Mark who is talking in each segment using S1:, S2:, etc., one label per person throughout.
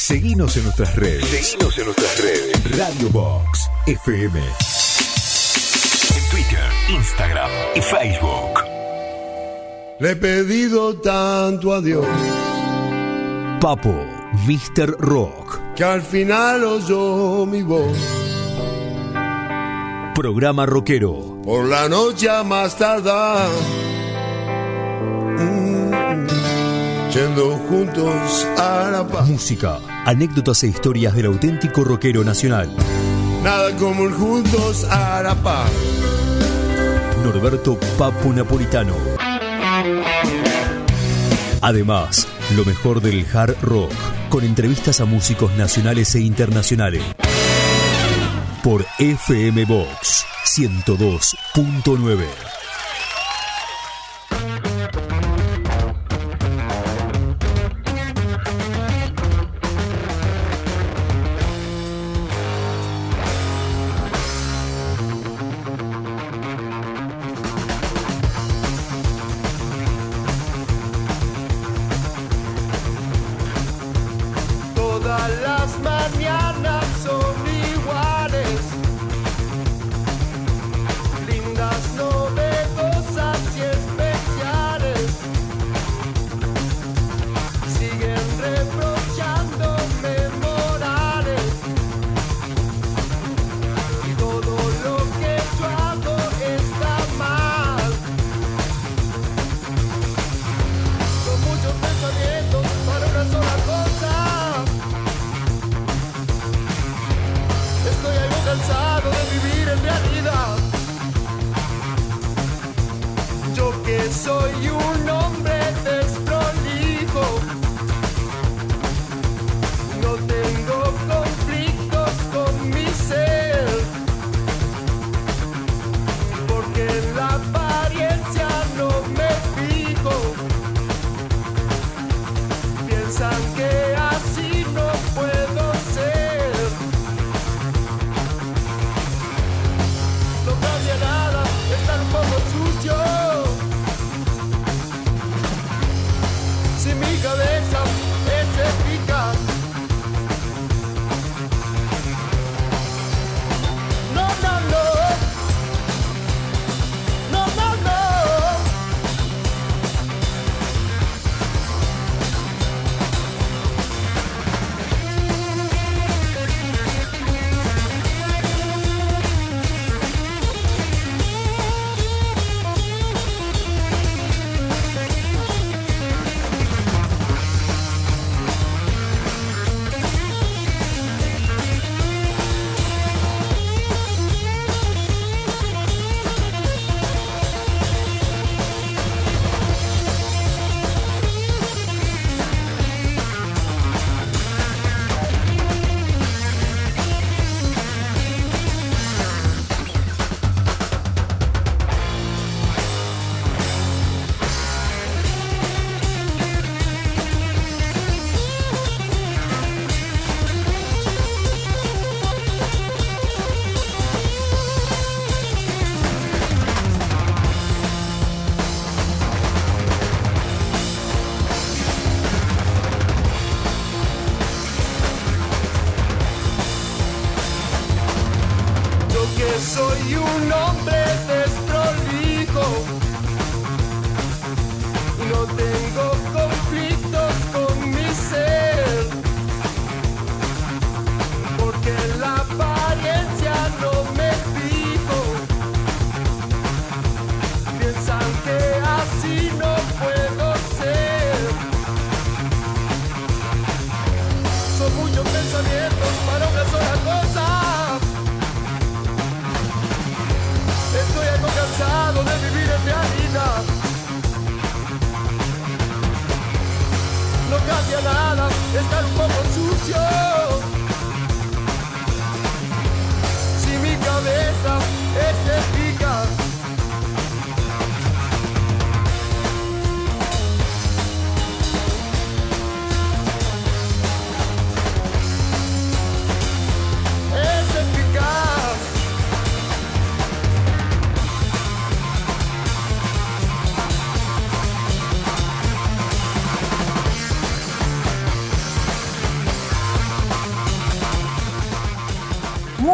S1: Seguinos en nuestras redes. Radio Box FM. En Twitter, Instagram y Facebook.
S2: Le he pedido tanto a Dios,
S1: Papo, Mr. Rock.
S2: que al final oyó mi voz.
S1: Programa rockero.
S2: Por la noche a más tardar, yendo juntos a la paz.
S1: Música, anécdotas e historias del auténtico rockero nacional.
S2: Nada como el juntos a la paz.
S1: Norberto Papo Napolitano. Además, lo mejor del hard rock, con entrevistas a músicos nacionales e internacionales. Por FM Box 102.9.
S2: Todas las mañanas son iguales, lindas, novedosas y especiales. Siguen reprochándome morales, y todo lo que yo hago está mal. Son muchos pensamientos para una sola cosa. Estoy algo cansado de vivir en realidad. Yo que soy un hombre desprolijo, no tengo conflictos con mi ser, porque en la apariencia no me fijo. Piensan que así no puedo ser. No cambia nada, estar un poco sucio. Si mi cabeza es eficaz. No, no, no. No, no, no. Yo que soy un hombre desprolijo, no tengo conflictos con mi ser, porque en la apariencia no me fijo. Piensan que así no puedo ser. Son muchos pensamientos para una sola cosa. Estoy algo cansado de vivir en realidad. No cambia nada, estar un poco sucio. Si mi cabeza es eficaz. Es eficaz.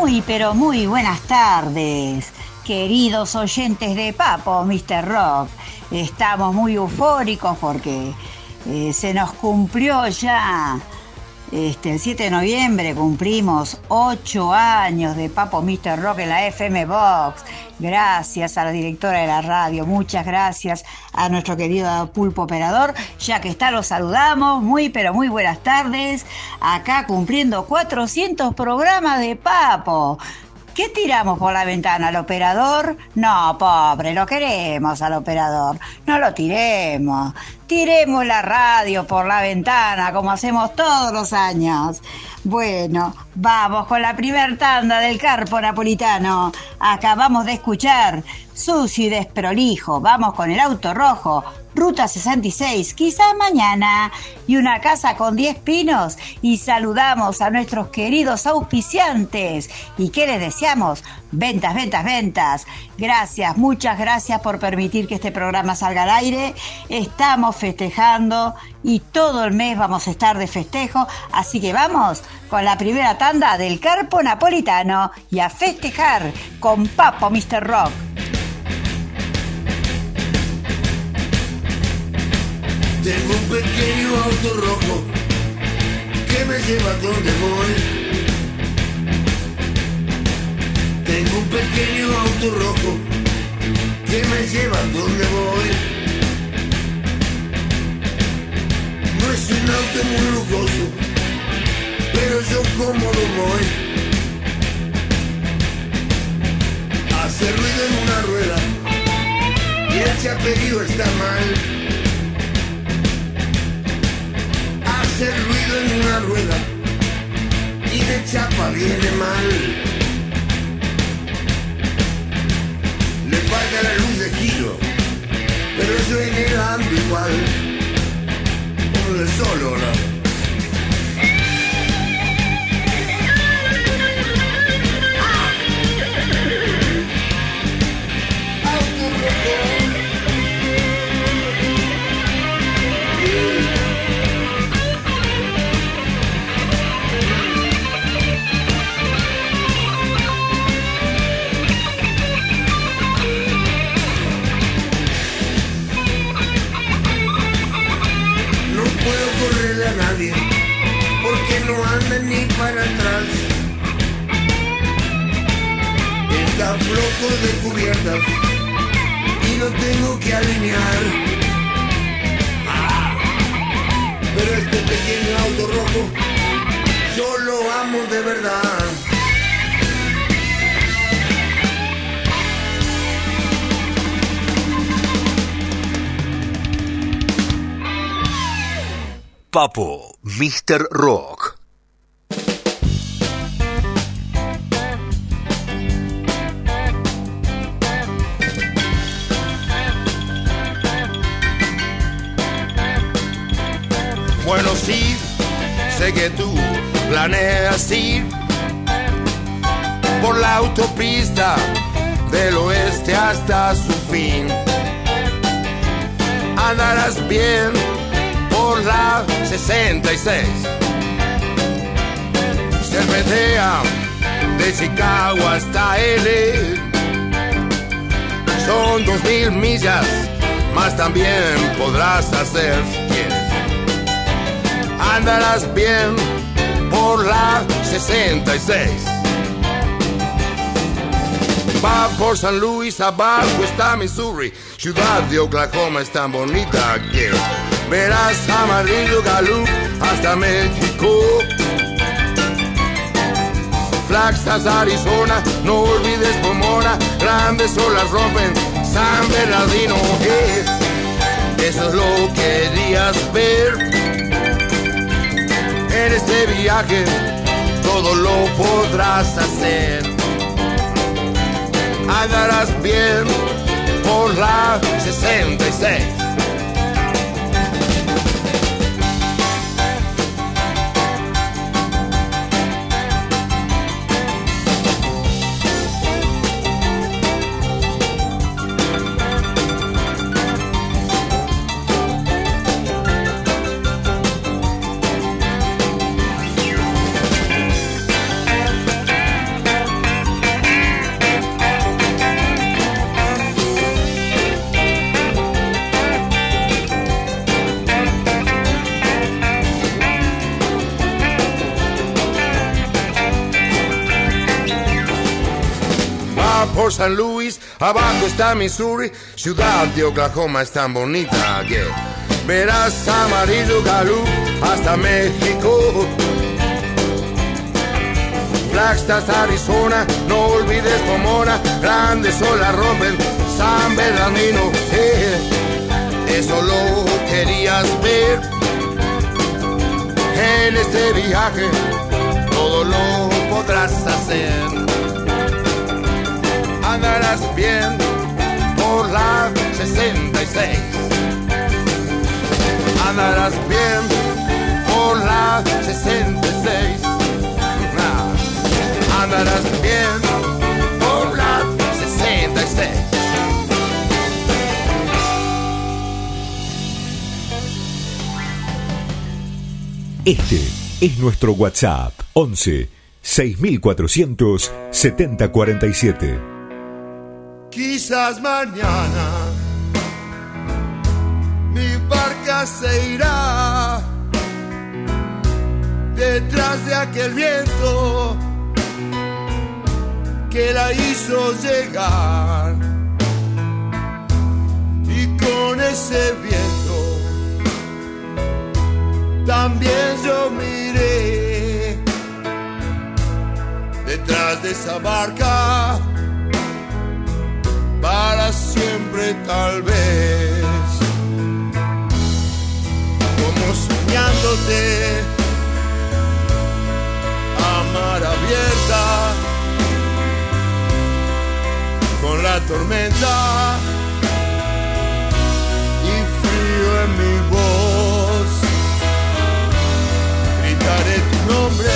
S3: Muy, pero muy buenas tardes, queridos oyentes de Papo, Mr. Rock. Estamos muy eufóricos porque se nos cumplió ya, el 7 de noviembre cumplimos 8 años de Papo, Mr. Rock en la FM Box. Gracias a la directora de la radio, muchas gracias a nuestro querido Pulpo Operador. Ya que está, los saludamos. Muy, pero muy buenas tardes. Acá cumpliendo 400 programas de Papo. ¿Qué tiramos por la ventana al operador? No, pobre, lo queremos al operador. No lo tiremos. Tiremos la radio por la ventana, como hacemos todos los años. Bueno, vamos con la primer tanda del Carpo Napolitano. Acabamos de escuchar Sucio y Desprolijo. Vamos con El Auto Rojo, Ruta 66, quizás mañana, y Una Casa con 10 Pinos. Y saludamos a nuestros queridos auspiciantes. ¿Y qué les deseamos? Ventas, ventas, ventas. Gracias, muchas gracias por permitir que este programa salga al aire. Estamos festejando y todo el mes vamos a estar de festejo. Así que vamos con la primera tanda del Carpo Napolitano y a festejar con Papo Mr. Rock.
S4: Tengo un pequeño auto rojo que me lleva donde voy. Tengo un pequeño auto rojo que me lleva donde voy. No es un auto muy lujoso, pero yo cómodo voy. Hace ruido en una rueda y el chaperío está mal. Hace ruido en una rueda y de chapa viene mal. Le falta la luz de giro, pero yo en el ando igual, como de solo, ¿no? Nadie, porque no anda ni para atrás. Está flojo de cubiertas y no tengo que alinear. Pero este pequeño auto rojo yo lo amo de verdad.
S1: Papo, Mr. Rock.
S4: Bueno, sí, sé que tú planeas ir por la autopista del oeste hasta su fin. Andarás bien por la 66. Serpentea de Chicago hasta L. Son 2000 millas, más también podrás hacer si quieres. Andarás bien por la 66. Va por San Luis, abajo está Missouri. Ciudad de Oklahoma es tan bonita que verás Amarillo, Gallup hasta México. Flagstaff, Arizona, no olvides Pomona. Grandes olas rompen San Bernardino. Eso es lo que querías ver. En este viaje todo lo podrás hacer. Andarás bien por la 66. por San Luis, abajo está Missouri, ciudad de Oklahoma es tan bonita que verás Amarillo Gallup hasta México. Flagstaff, Arizona, no olvides Pomona, grandes olas rompen San Bernardino. Eso lo querías ver. En este viaje todo lo podrás hacer. Andarás bien por la 66. Andarás bien por la 66. Andarás bien por la 66.
S1: Este es nuestro WhatsApp 11 6400 7047.
S2: Quizás mañana mi barca se irá detrás de aquel viento que la hizo llegar, y con ese viento también yo miré detrás de esa barca para siempre tal vez, como soñándote a mar abierta con la tormenta y frío en mi voz, gritaré tu nombre,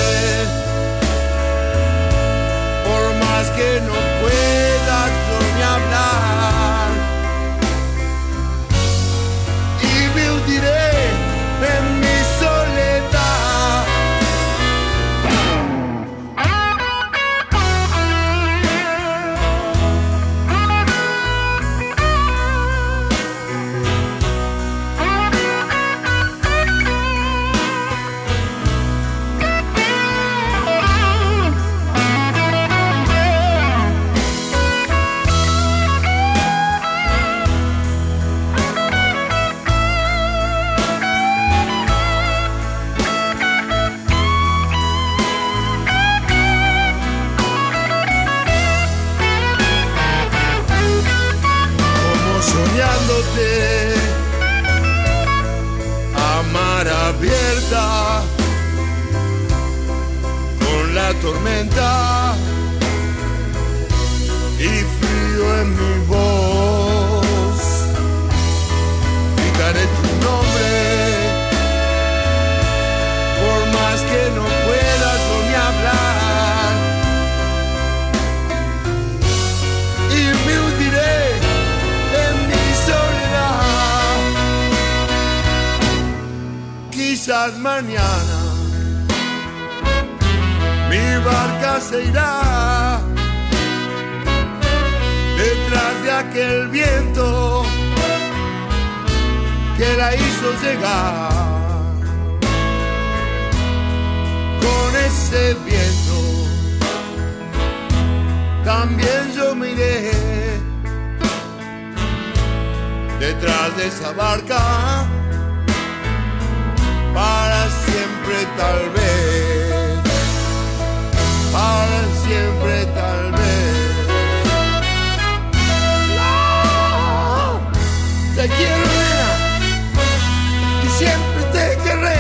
S2: por más que no puedas yo ni hablar, y me hundiré en mi soledad. A mar abierta con la tormenta y frío en mi voz, gritaré tu nombre, por más que no puedas ni hablar, y me hundiré en mi soledad. Quizás mañana mi barca se irá detrás de aquel viento que la hizo llegar. Con ese viento también yo miré detrás de esa barca para siempre tal vez, para siempre tal vez. No, te quiero, nena, y siempre te querré.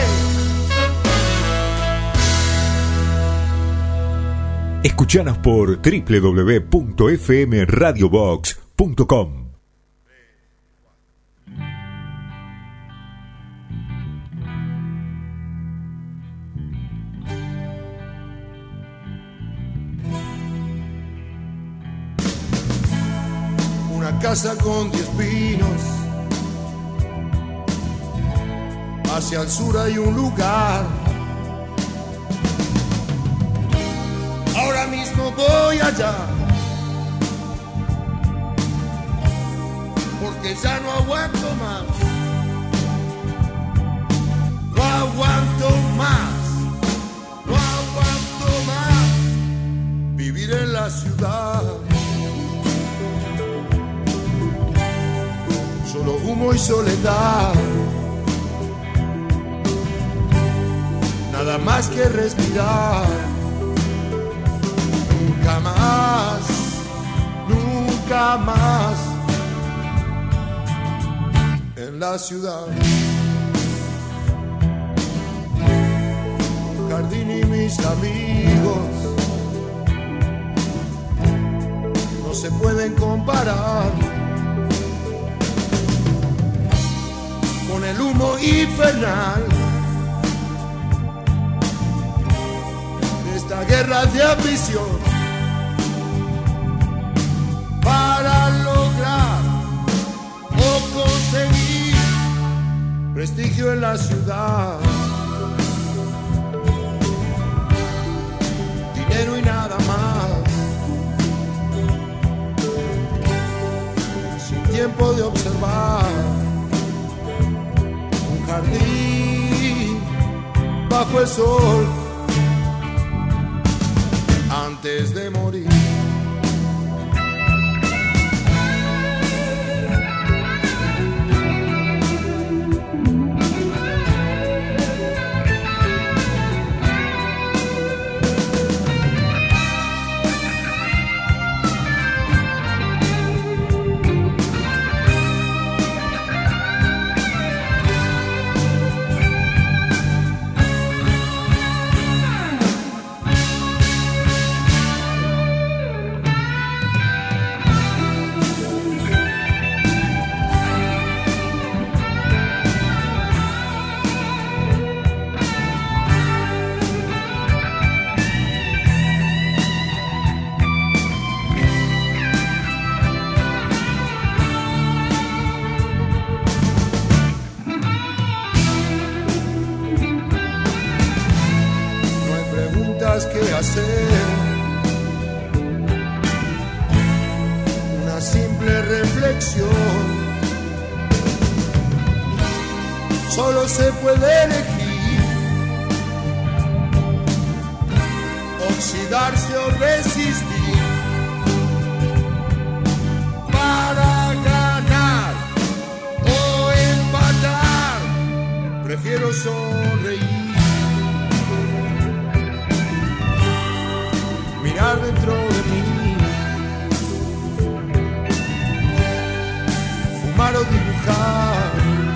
S1: Escuchanos por www.fmradiobox.com.
S2: Una casa con 10 pinos, hacia el sur hay un lugar. Ahora mismo voy allá, porque ya no aguanto más. No aguanto más, no aguanto más vivir en la ciudad.
S4: y soledad. Nada más que respirar. Nunca más, nunca más en la ciudad. Un jardín y mis amigos no se pueden comparar con el humo infernal de esta guerra de ambición para lograr o conseguir prestigio en la ciudad, dinero y nada más, sin tiempo de observar un jardín bajo el sol antes de morir. Que hacer una simple reflexión, solo se puede elegir oxidarse o resistir. Para ganar o empatar prefiero sonreír, mirar dentro de mí, fumar o dibujar.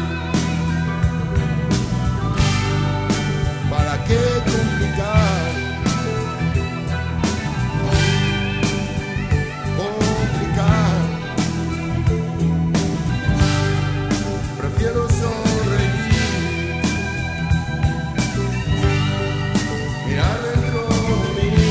S4: ¿Para qué complicar? Complicar. Prefiero sonreír, mirar dentro de mí.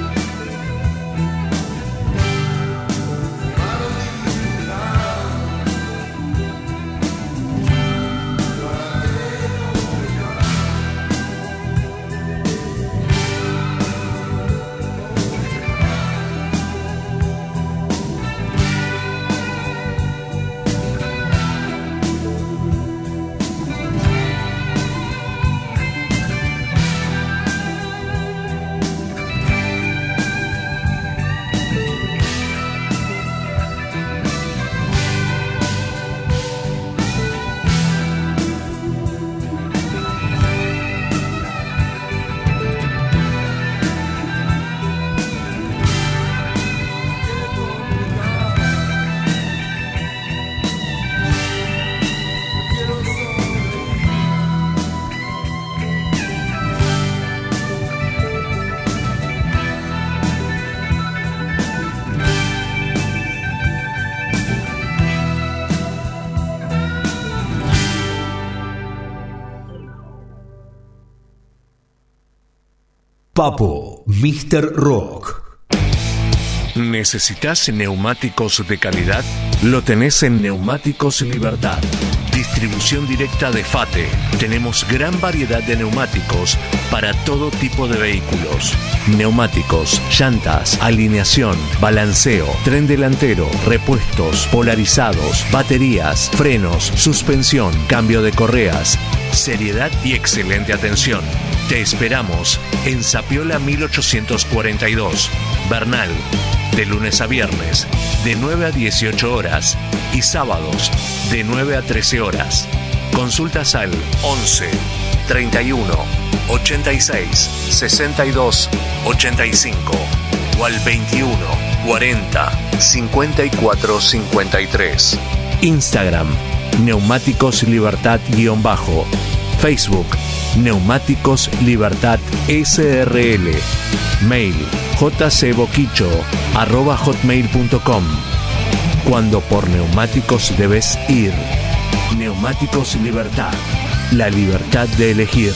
S1: Papo, Mr. Rock.
S5: ¿Necesitas neumáticos de calidad? Lo tenés en Neumáticos Libertad. Distribución directa de FATE. Tenemos gran variedad de neumáticos para todo tipo de vehículos. Neumáticos, llantas, alineación, balanceo, tren delantero, repuestos, polarizados, baterías, frenos, suspensión, cambio de correas. Seriedad y excelente atención. Te esperamos en Zapiola 1842, Bernal. de lunes a viernes, de 9 a 18 horas y sábados, de 9 a 13 horas. Consultas al 11 31 86 62 85 o al 21 40 54 53. Instagram, Neumáticos Libertad _ Facebook, Neumáticos Libertad SRL. Mail, jcboquicho@hotmail.com. Cuando por neumáticos debes ir. Neumáticos Libertad, la libertad de elegir.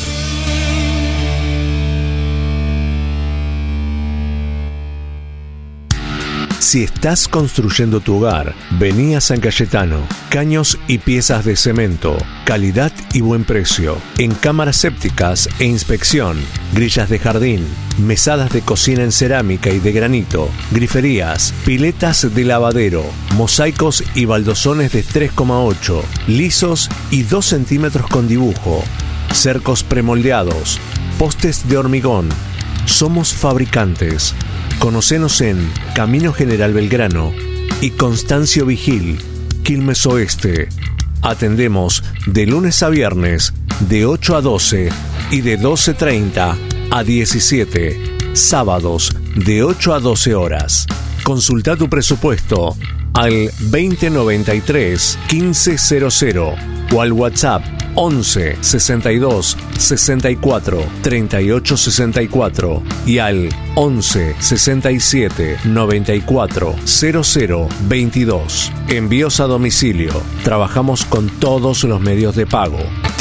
S5: Si estás construyendo tu hogar, vení a San Cayetano. Caños y piezas de cemento, calidad y buen precio. En cámaras sépticas e inspección, grillas de jardín, mesadas de cocina en cerámica y de granito, griferías, piletas de lavadero, mosaicos y baldosones de 3,8, lisos y 2 centímetros con dibujo, cercos premoldeados, postes de hormigón. Somos fabricantes. Conocenos en Camino General Belgrano y Constancio Vigil, Quilmes Oeste. Atendemos de lunes a viernes de 8 a 12 y de 12:30 a 17. Sábados de 8 a 12 horas. Consulta tu presupuesto al 2093 1500 o al WhatsApp 11 62 64 38 64 y al 11 67 94 00 22. Envíos a domicilio. Trabajamos con todos los medios de pago.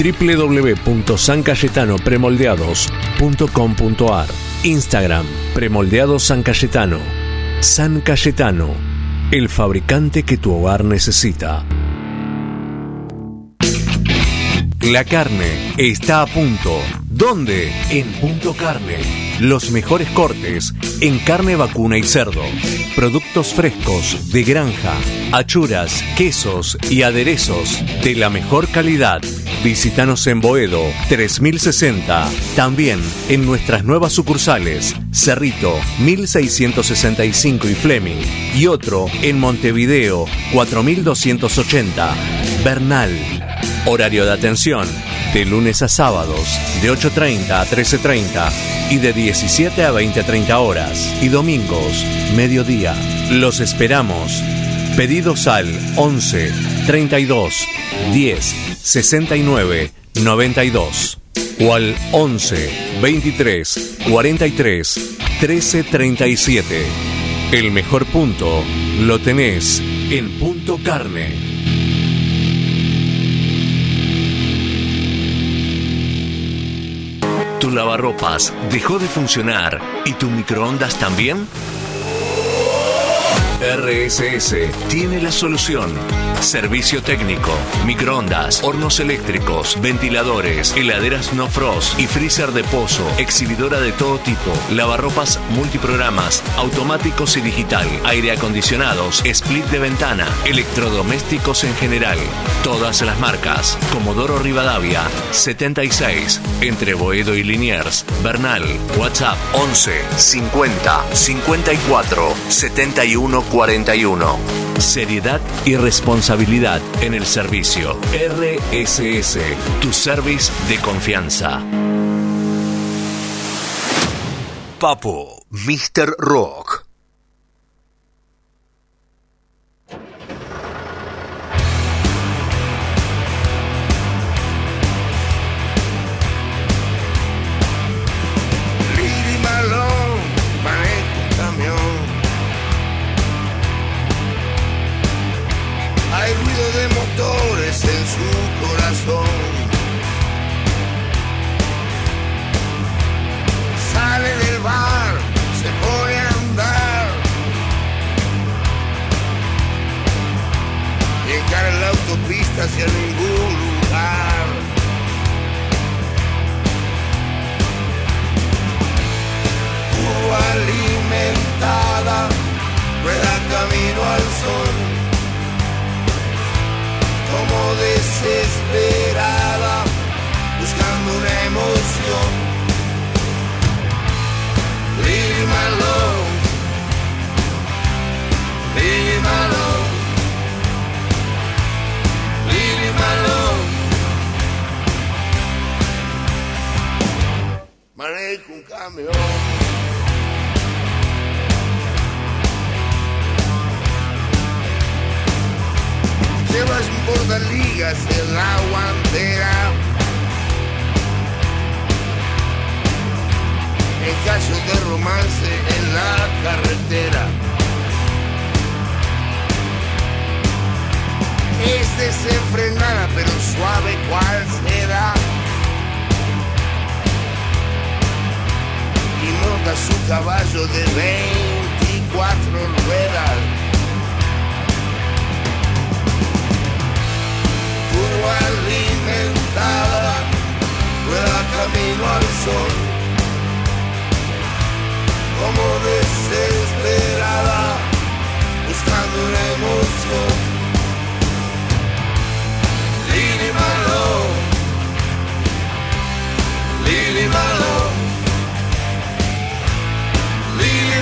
S5: www.sancayetanopremoldeados.com.ar. Instagram, Premoldeados San Cayetano. San Cayetano, el fabricante que tu hogar necesita. La carne está a punto. ¿Dónde? En Punto Carne. Los mejores cortes en carne vacuna y cerdo. Productos frescos de granja, achuras, quesos y aderezos de la mejor calidad. Visítanos en Boedo 3060. También en nuestras nuevas sucursales, Cerrito 1665 y Fleming. Y otro en Montevideo 4280. Bernal. Horario de atención, de lunes a sábados, de 8:30 a 13:30 y de 17 a 20:30 horas. Y domingos, mediodía. Los esperamos. Pedidos al 11 32 10 69 92 o al 11 23 43 13 37. El mejor punto lo tenés en Punto Carne. ¿Tu lavarropas dejó de funcionar y tu microondas también? RSS tiene la solución. Servicio técnico, microondas, hornos eléctricos, ventiladores, heladeras no frost y freezer de pozo, exhibidora de todo tipo, lavarropas multiprogramas, automáticos y digital, aire acondicionados, split de ventana, electrodomésticos en general. Todas las marcas. Comodoro Rivadavia, 76, entre Boedo y Liniers, Bernal. WhatsApp 11 50 54 71 41. Seriedad y responsabilidad en el servicio. RSS, tu service de confianza.
S1: Papo, Mr. Rock.
S4: En su corazón sale del bar, se pone a andar y encara la autopista hacia ningún lugar. Cuba alimentada rueda camino al sol, como desesperada, buscando una emoción. Leave my love, un camión. Llevas un portaligas en la guantera. En caso de romance en la carretera. Es desenfrenada pero suave cual seda. Y monta su caballo de 24 ruedas. Alimentada, rueda camino al sol, como desesperada, buscando una emoción. Lili Marlowe, Lili Marlowe, Lili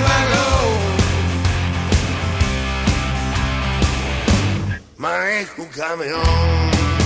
S4: Marlowe. Manejo un camión.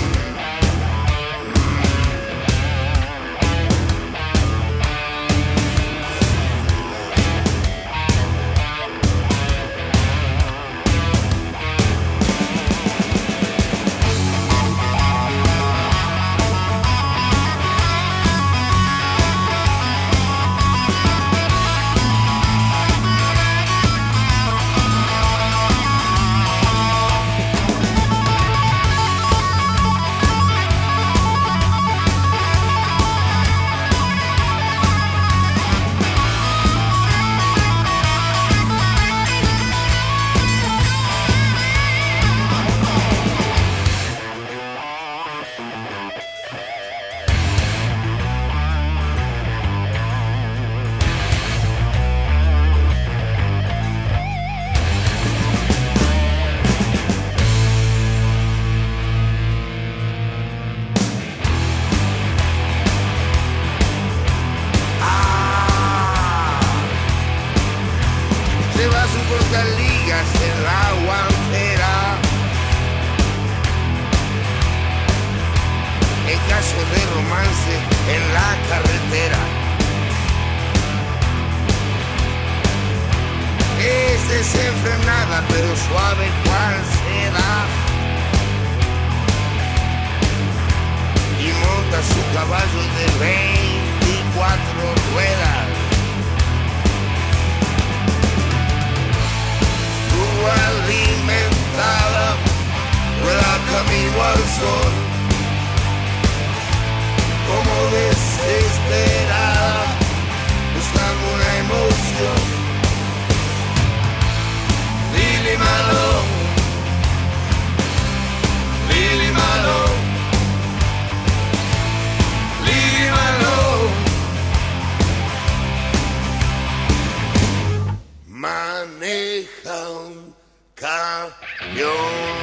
S4: Desenfrenada pero suave cual seda, y monta su caballo de 24 ruedas. Turbo alimentada, rueda camino al sol, como desesperada, buscando una emoción. Lili Marlowe, Lili Marlowe, Lili Marlowe. Maneja un camión.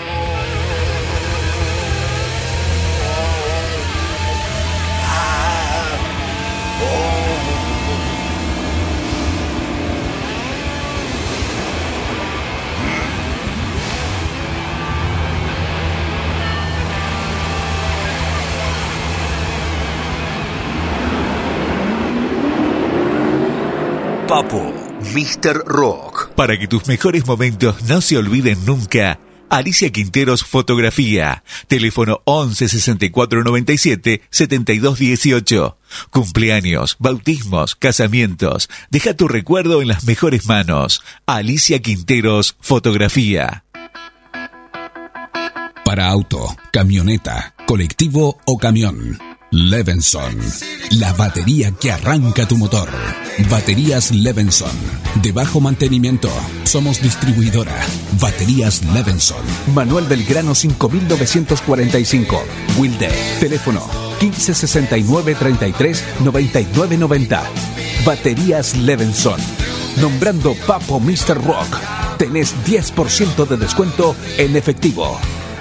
S1: Papo, Mr. Rock.
S6: Para que tus mejores momentos no se olviden nunca, Alicia Quinteros Fotografía. Teléfono 11 64 97 72 18. Cumpleaños, bautismos, casamientos. Deja tu recuerdo en las mejores manos. Alicia Quinteros Fotografía.
S7: Para auto, camioneta, colectivo o camión. Levenson, la batería que arranca tu motor. Baterías Levenson, de bajo mantenimiento. Somos distribuidora. Baterías Levenson. Manuel Belgrano 5945. Wilde. Teléfono 1569 33 99 90. Baterías Levenson. Nombrando Papo Mr. Rock, tenés 10% de descuento en efectivo.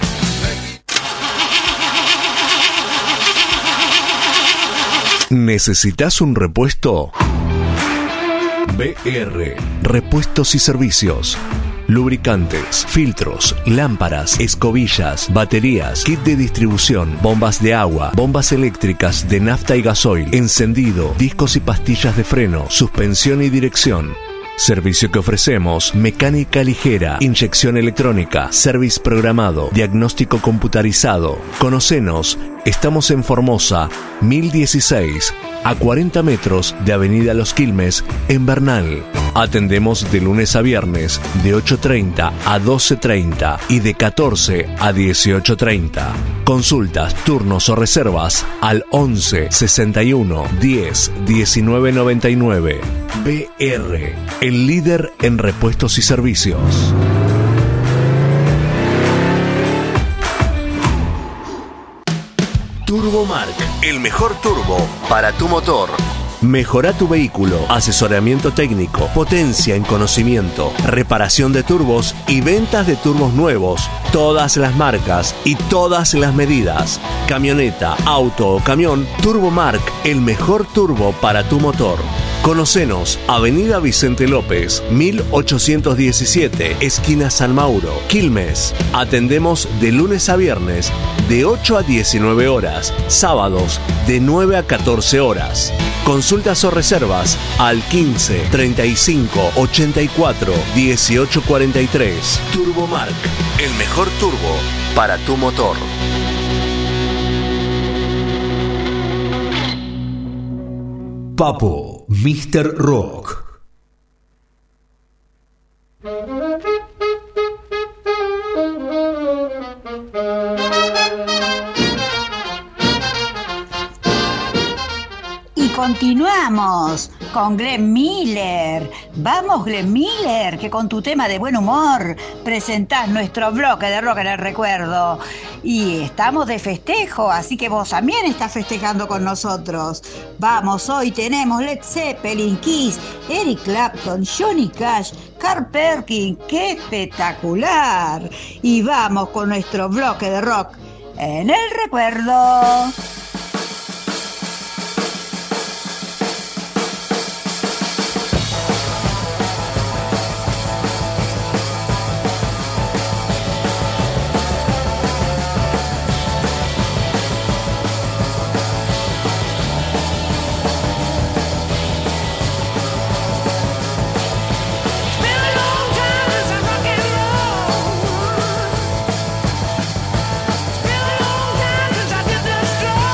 S1: ¿Necesitas un repuesto? BR Repuestos y Servicios.
S5: lubricantes, filtros, lámparas, escobillas, baterías, kit de distribución, bombas de agua, bombas eléctricas de nafta y gasoil, encendido, discos y pastillas de freno, suspensión y dirección. Servicio que ofrecemos: mecánica ligera, inyección electrónica, service programado, diagnóstico computarizado. Conocenos, estamos en Formosa, 1016, a 40 metros de Avenida Los Quilmes, en Bernal. Atendemos de lunes a viernes, de 8:30 a 12:30 y de 14 a 18:30. Consultas, turnos o reservas al 11 61 10 19 99. BR, el líder en repuestos y servicios. Turbomark, el mejor turbo para tu motor. Mejora tu vehículo, asesoramiento técnico, potencia en conocimiento, reparación de turbos y ventas de turbos nuevos, todas las marcas y todas las medidas. Camioneta, auto o camión, Turbomark, el mejor turbo para tu motor. Conocenos, Avenida Vicente López, 1817, esquina San Mauro, Quilmes. Atendemos de lunes a viernes, de 8 a 19 horas, sábados de 9 a 14 horas. Consultas o reservas al 15 35 84 18 43. Turbomark, el mejor turbo para tu motor.
S1: Papo, Mr. Rock.
S3: Y continuamos con Glenn Miller. Vamos, Glenn Miller, que con tu tema de buen humor presentás nuestro bloque de rock en el recuerdo. Y estamos de festejo, así que vos también estás festejando con nosotros. Vamos, hoy tenemos Led Zeppelin, Kiss, Eric Clapton, Johnny Cash, Carl Perkins. ¡Qué espectacular! Y vamos con nuestro bloque de rock en el recuerdo.
S2: Destroy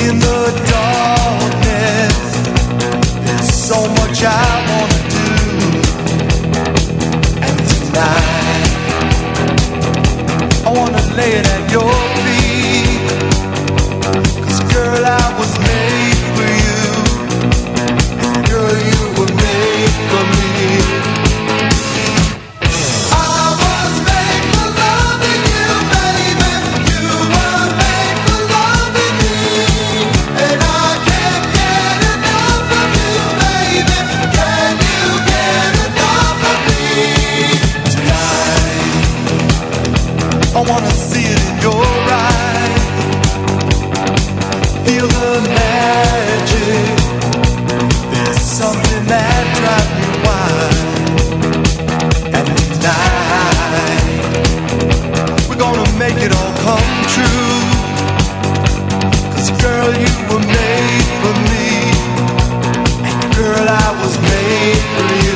S2: In the darkness, there's so much I wanna do. And tonight, I wanna lay it at your feet. 'Cause girl, I was made for you. And girl, you were made for me. I wanna see it in your eyes. Feel the magic. There's something that drives me wild. And tonight, we're gonna make it all come true. 'Cause girl, you were made for me. And girl, I was made for you.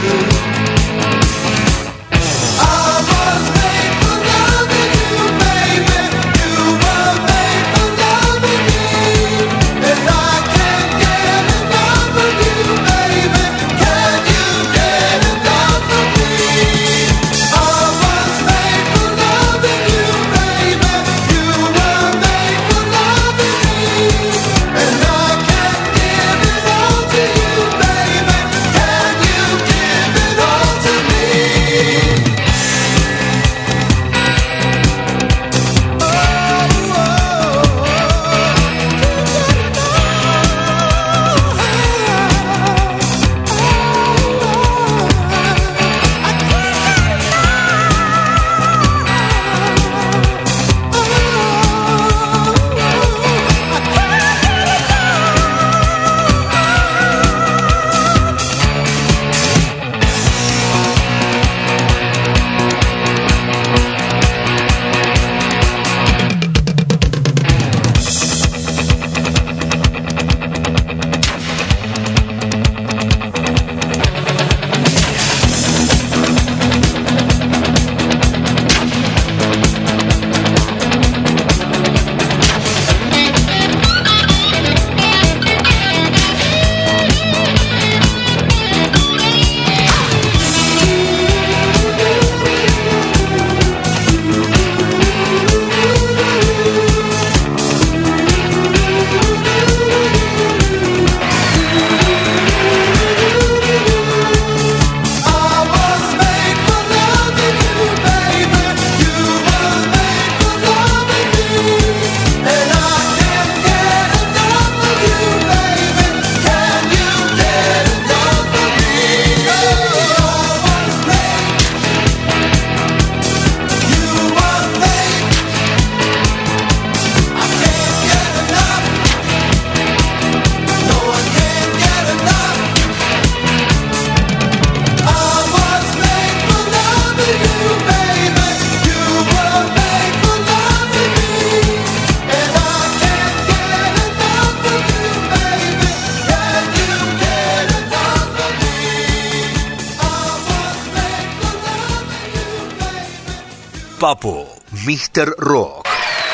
S1: Papo, Mr. Rock.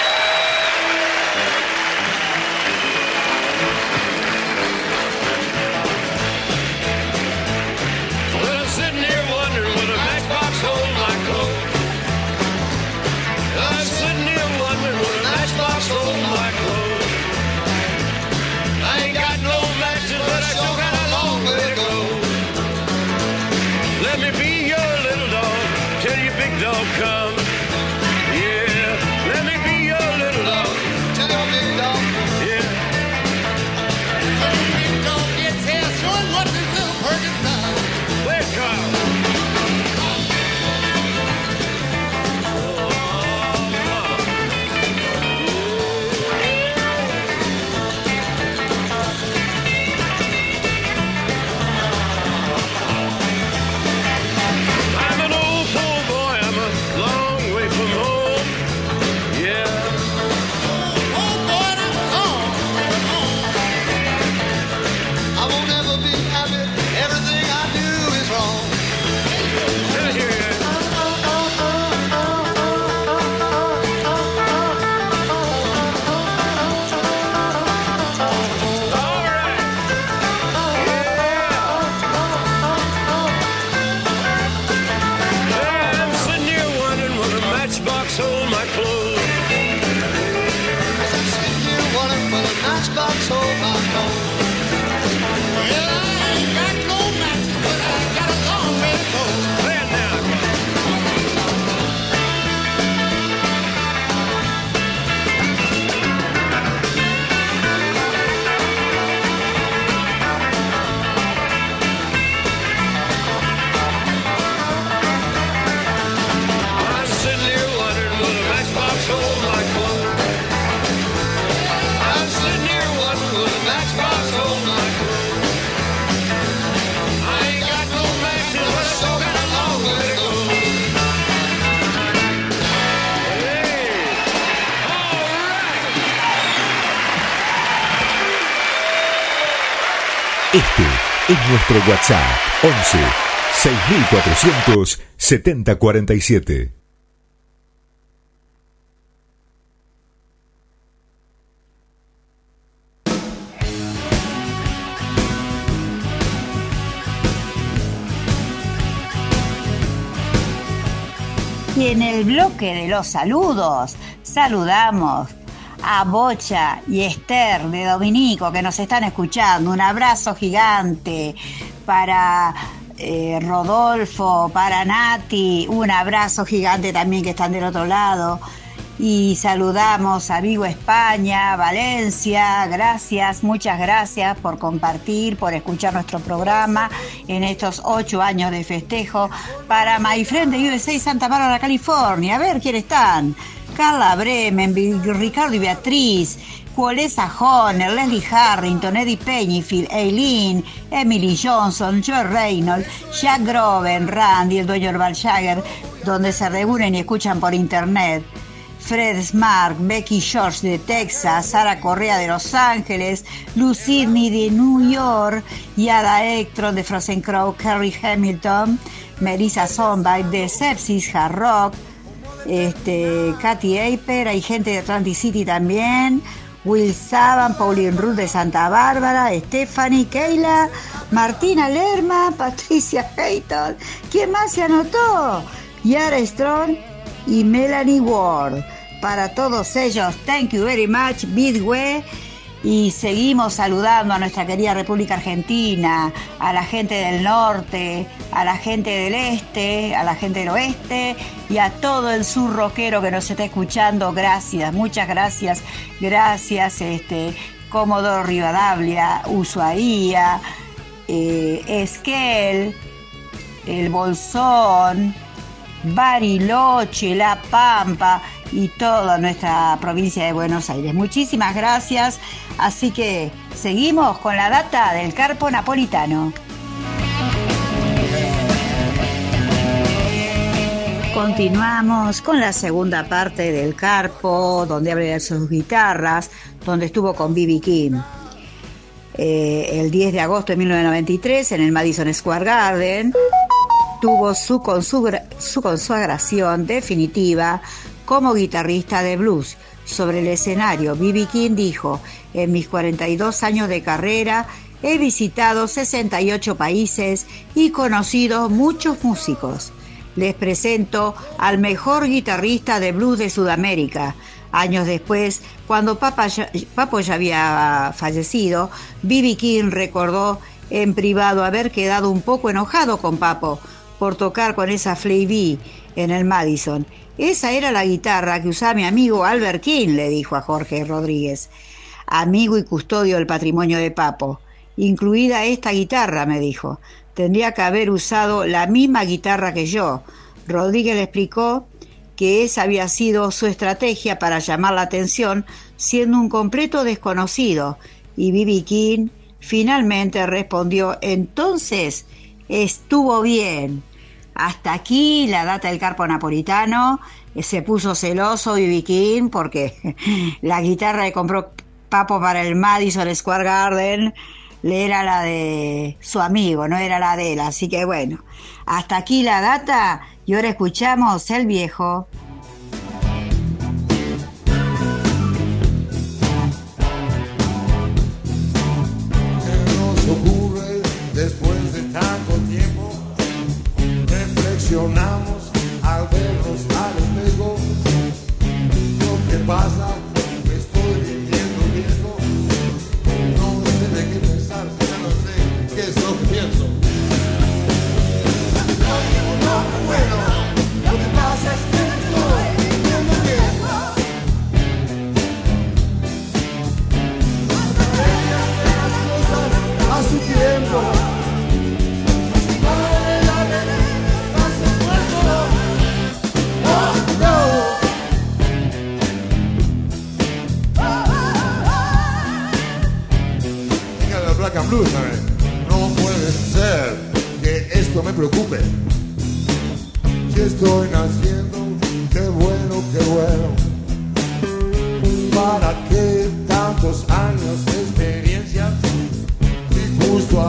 S2: Let me be your little dog till your big dog comes. Yeah, let me
S1: Este es nuestro WhatsApp 11 6400 7047.
S3: Y en el bloque de los saludos, saludamos a Bocha y Esther de Dominico que nos están escuchando. Un abrazo gigante para Rodolfo, para Nati, un abrazo gigante también que están del otro lado. Y saludamos a Vigo, España, Valencia, gracias, muchas gracias por compartir, por escuchar nuestro programa en estos 8 años de festejo. Para My Friend de USA, Santa Bárbara, California, a ver quiénes están. Carla Bremen, Ricardo y Beatriz, Cuolesa Horner, Leslie Harrington, Eddie Pennyfield, Eileen, Emily Johnson, Joe Reynolds, Jack Groven, Randy, el dueño de Jagger, donde se reúnen y escuchan por internet. Fred Smart, Becky George de Texas, Sara Correa de Los Ángeles, Lou Sidney de New York, Yara Electron de Frozen Crow, Kerry Hamilton, Melissa Sonbite de Sepsis Hard Rock, Katy Aper, hay gente de Atlantic City también, Will Saban, Pauline Ruth de Santa Bárbara, Stephanie, Keila, Martina Lerma, Patricia Hayton, ¿quién más se anotó? Yara Strong y Melanie Ward. Para todos ellos, thank you very much, Bidway. Y seguimos saludando a nuestra querida República Argentina, a la gente del norte, a la gente del este, a la gente del oeste y a todo el sur rockero que nos está escuchando. Gracias, muchas gracias. Gracias, Comodoro Rivadavia, Ushuaia, Esquel, El Bolsón, Bariloche, La Pampa y toda nuestra provincia de Buenos Aires. Muchísimas gracias. Así que seguimos con la data del Carpo Napolitano. Continuamos con la segunda parte del Carpo, donde habla de sus guitarras, donde estuvo con B.B. King. El 10 de agosto de 1993 en el Madison Square Garden tuvo su consagración definitiva como guitarrista de blues. Sobre el escenario, B.B. King dijo: en mis 42 años de carrera he visitado 68 países y conocido muchos músicos. Les presento al mejor guitarrista de blues de Sudamérica. Años después, cuando Papo ya había fallecido, B.B. King recordó en privado haber quedado un poco enojado con Papo por tocar con esa Flavie en el Madison. Esa era la guitarra que usaba mi amigo Albert King, le dijo a Jorge Rodríguez, amigo y custodio del patrimonio de Papo. Incluida esta guitarra, me dijo. Tendría que haber usado la misma guitarra que yo. Rodríguez le explicó que esa había sido su estrategia para llamar la atención, siendo un completo desconocido. Y B.B. King finalmente respondió: entonces estuvo bien. Hasta aquí la data del Carpo Napolitano. Se puso celoso B.B. King porque la guitarra que compró Papo para el Madison Square Garden le era la de su amigo, no era la de él. Así que bueno, hasta aquí la data y ahora escuchamos El Viejo.
S4: ¿Qué nos ocurre después de tanto tiempo? Reflexionamos al vernos al espejo. Lo que pasa, me estoy viendo. No sé de qué pensar, ya no sé qué es lo que pienso. No, bueno, lo que pasa es que estoy viendo las cosas a su tiempo. Black and Blues, ¿sabes? No puede ser que esto me preocupe. Si estoy naciendo, qué bueno, qué bueno. ¿Para qué tantos años de experiencia? Si justo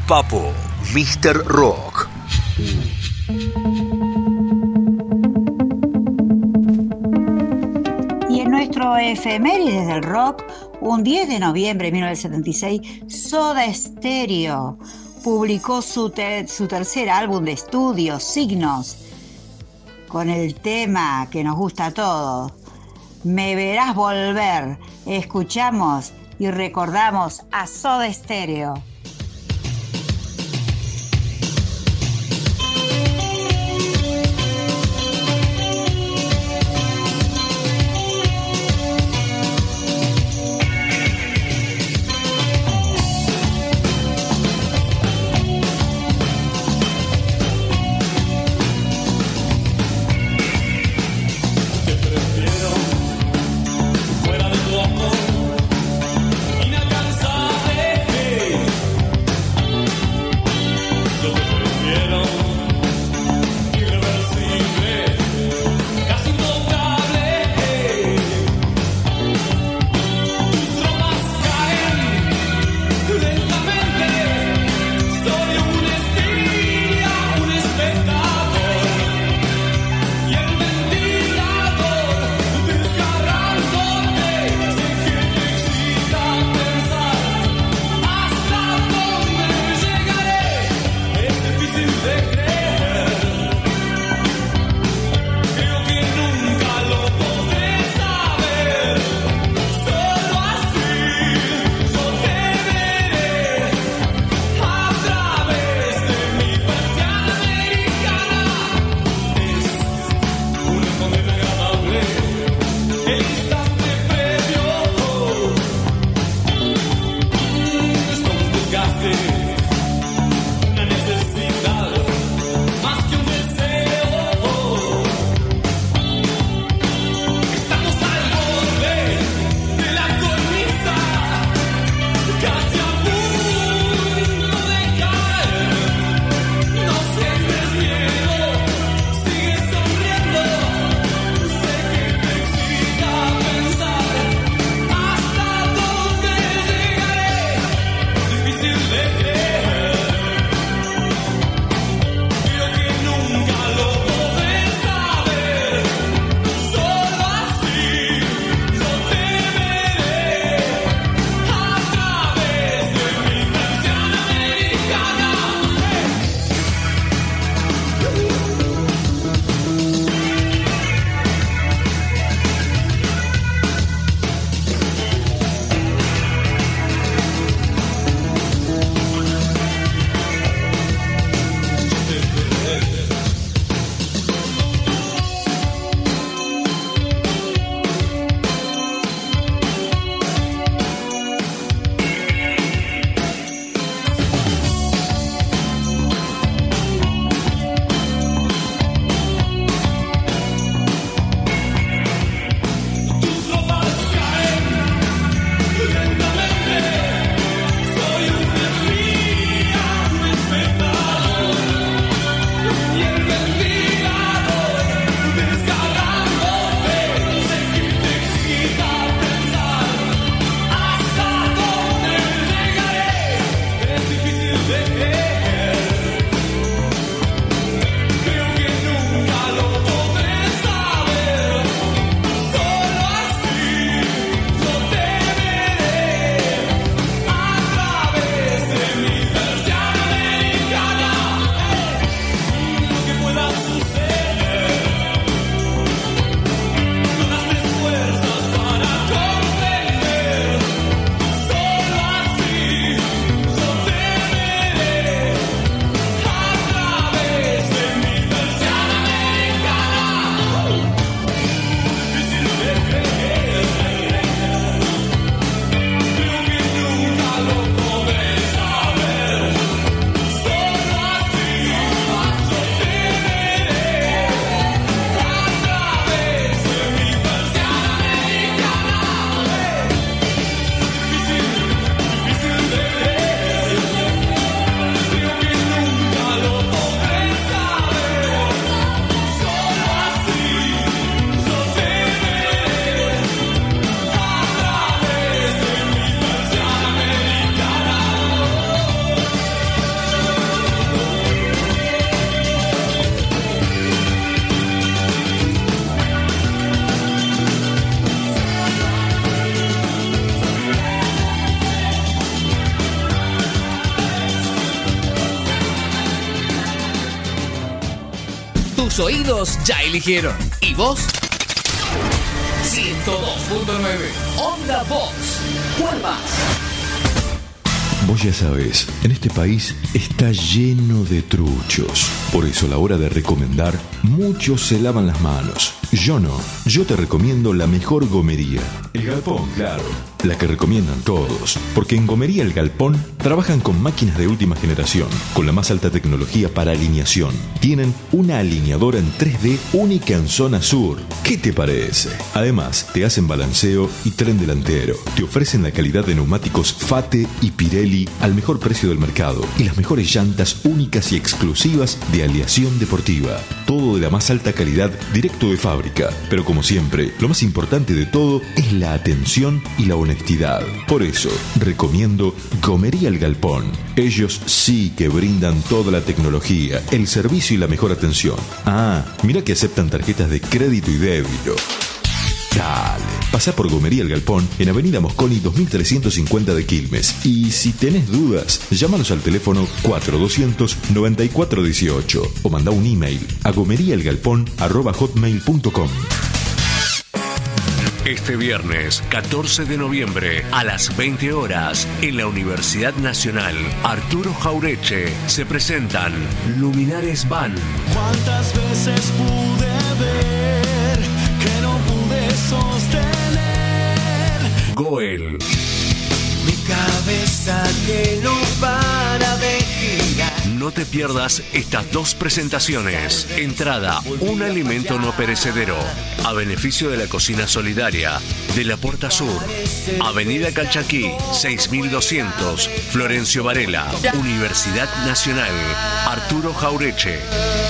S1: Papo, Mr. Rock.
S3: Y en nuestro efemérides del rock, un 10 de noviembre de 1976, Soda Stereo publicó su tercer álbum de estudio, Signos, con el tema que nos gusta a todos, Me verás volver. Escuchamos y recordamos a Soda Stereo.
S8: Fuera de tu amor inalcanzable, Tus oídos ya eligieron. ¿Y vos? 102.9 Onda Box. ¿Cuál más?
S9: Vos ya sabés, en este país está lleno de truchos. Por eso a la hora de recomendar, muchos se lavan las manos. Yo no. Yo te recomiendo la mejor gomería. El Galpón, claro. La que recomiendan todos. Porque en Gomería El Galpón trabajan con máquinas de última generación, con la más alta tecnología para alineación. Tienen una alineadora en 3D única en zona sur. ¿Qué te parece? Además, te hacen balanceo y tren delantero. Te ofrecen la calidad de neumáticos Fate y Pirelli al mejor precio del mercado y las mejores llantas únicas y exclusivas de aleación deportiva. Todo de la más alta calidad, directo de fábrica. Pero como siempre, lo más importante de todo es la atención y la honestidad. Por eso, recomiendo Gomería El Galpón. Ellos sí que brindan toda la tecnología, el servicio y la mejor atención. Ah, mira que aceptan tarjetas de crédito y débito. Dale, pasá por Gomería El Galpón en Avenida Mosconi 2350 de Quilmes. Y si tenés dudas, llámanos al teléfono 4200-9418 o mandá un email a gomeriaelgalpón@hotmail.com.
S5: Este viernes 14 de noviembre a las 20 horas en la Universidad Nacional Arturo Jaureche se presentan Luminares Van.
S2: ¿Cuántas veces pude ver que no pude sostener?
S5: Goel.
S2: Mi cabeza que no para de girar.
S5: No te pierdas estas dos presentaciones. Entrada, un alimento no perecedero, a beneficio de la cocina solidaria de la Puerta Sur, Avenida Calchaquí, 6200, Florencio Varela, Universidad Nacional, Arturo Jaureche.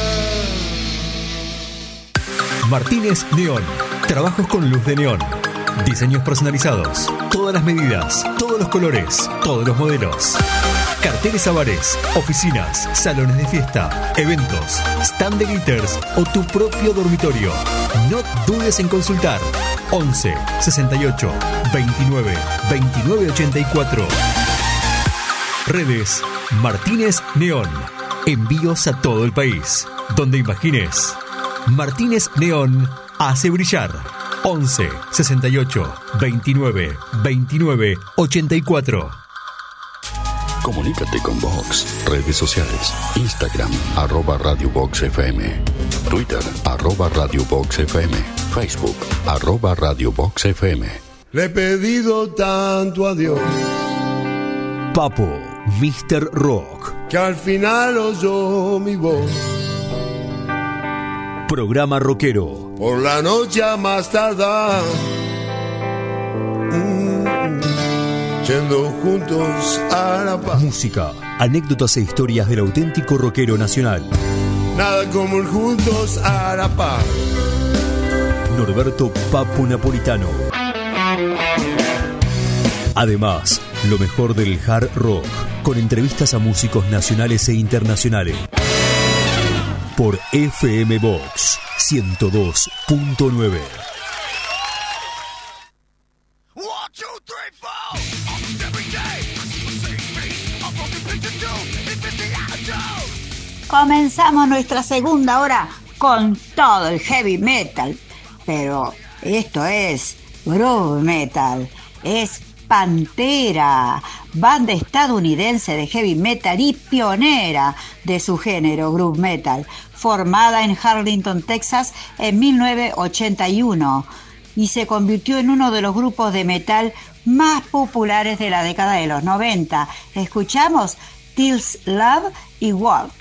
S1: Martínez Neón. Trabajos con luz de neón. Diseños personalizados. Todas las medidas, todos los colores, todos los modelos. Carteles a bares, oficinas, salones de fiesta, eventos, stand de glitters o tu propio dormitorio. No dudes en consultar. 11 68 29 29 84. Redes Martínez Neón. Envíos a todo el país. Donde imagines. Martínez Neón hace brillar. 11 68 29 29 84.
S10: Comunícate con Vox. Redes sociales. Instagram, @Radio Vox FM. Twitter, @Radio Vox FM. Facebook, @Radio Vox FM.
S4: Le he pedido tanto a Dios
S1: Papo, Mr. Rock.
S4: que al final oyó mi voz.
S1: Programa rockero.
S4: Por la noche a más tardar, yendo juntos a la paz.
S1: Música, anécdotas e historias del auténtico rockero nacional.
S4: Nada como el juntos a la paz.
S1: Norberto Papo Napolitano. Además, lo mejor del hard rock, con entrevistas a músicos nacionales e internacionales. Por FM Box 102.9.
S3: Comenzamos nuestra segunda hora con todo el heavy metal, pero esto es groove metal, es Pantera, banda estadounidense de heavy metal y pionera de su género groove metal, formada en Arlington, Texas en 1981 y se convirtió en uno de los grupos de metal más populares de la década de los 90. Escuchamos Tills Love y Walk.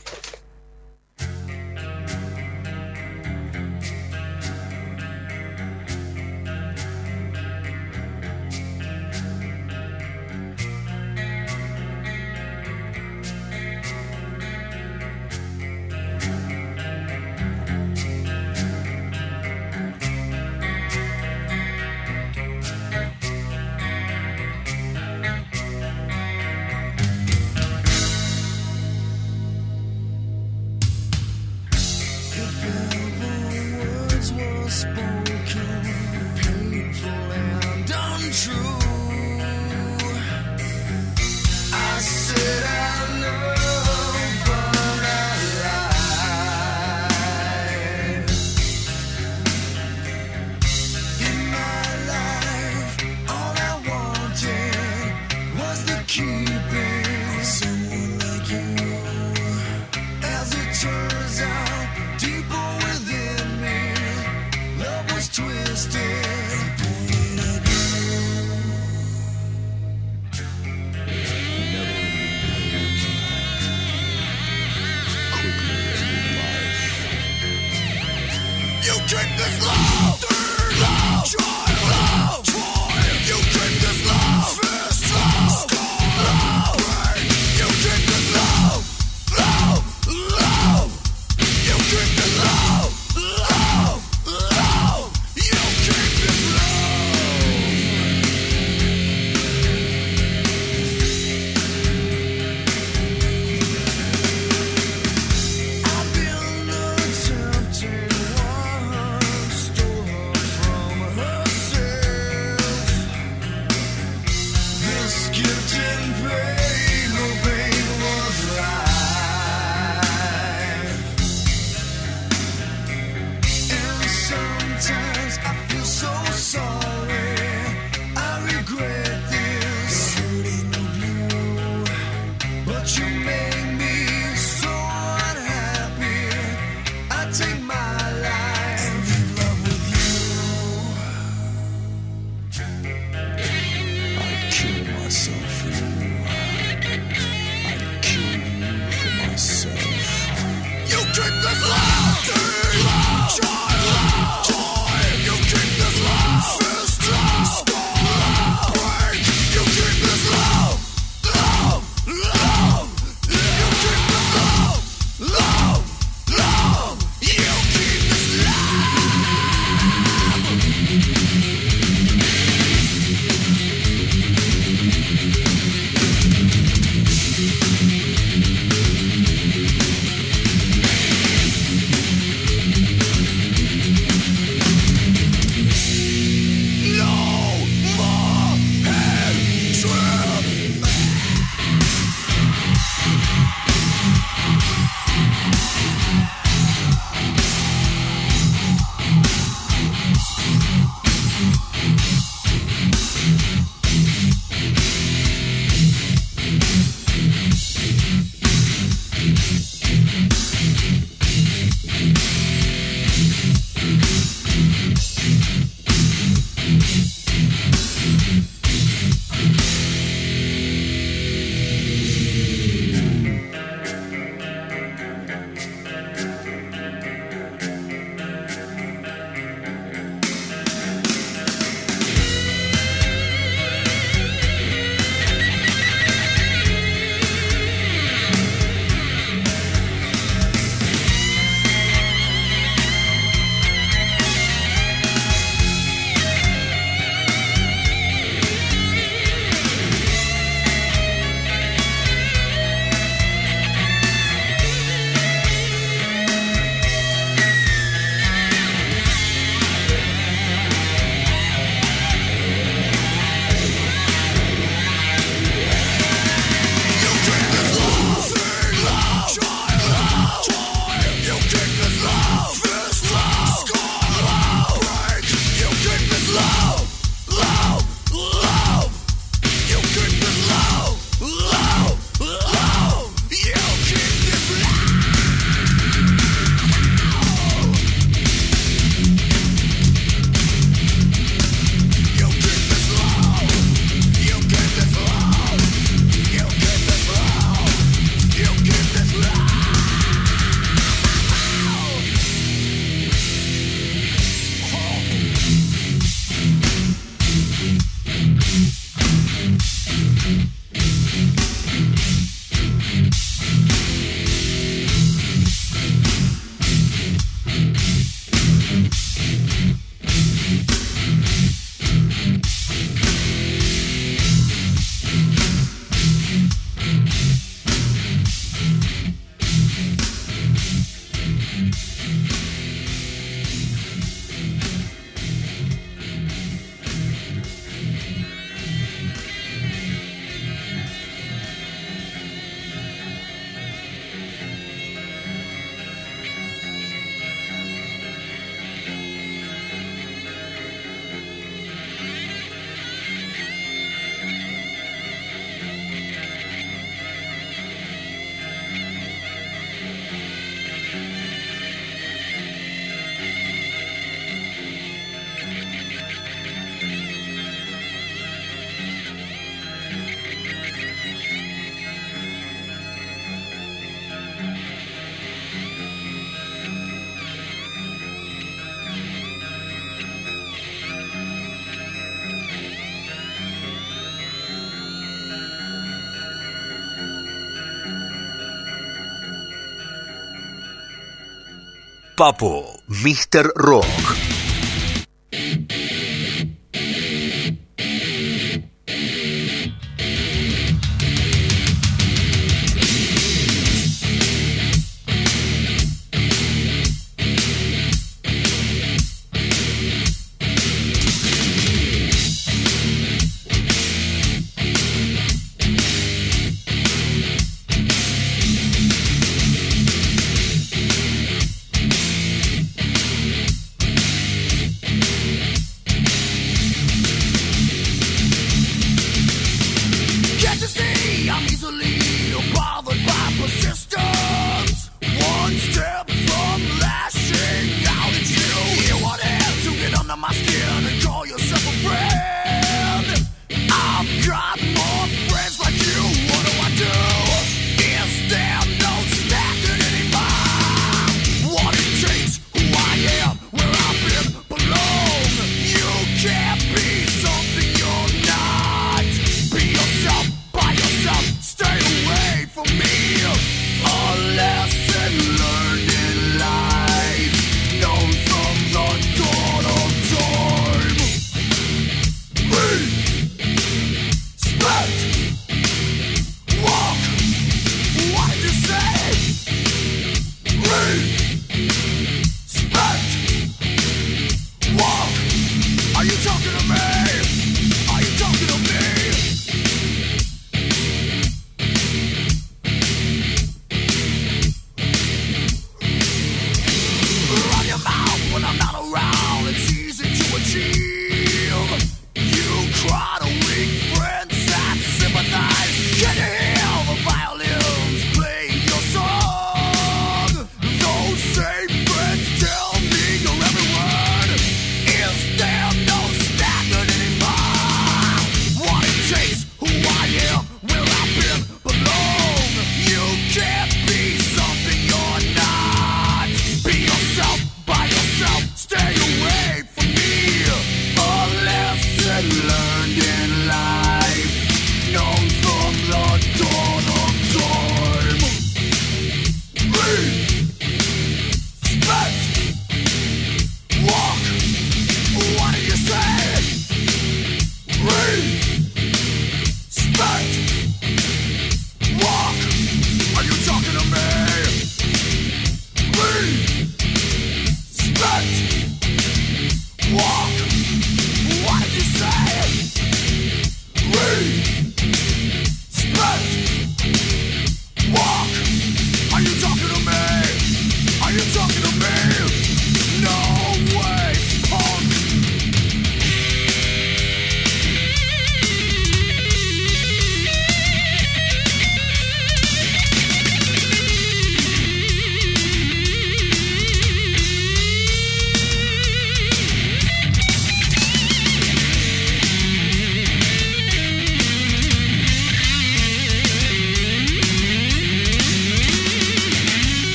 S1: Papo, Mr. Rock.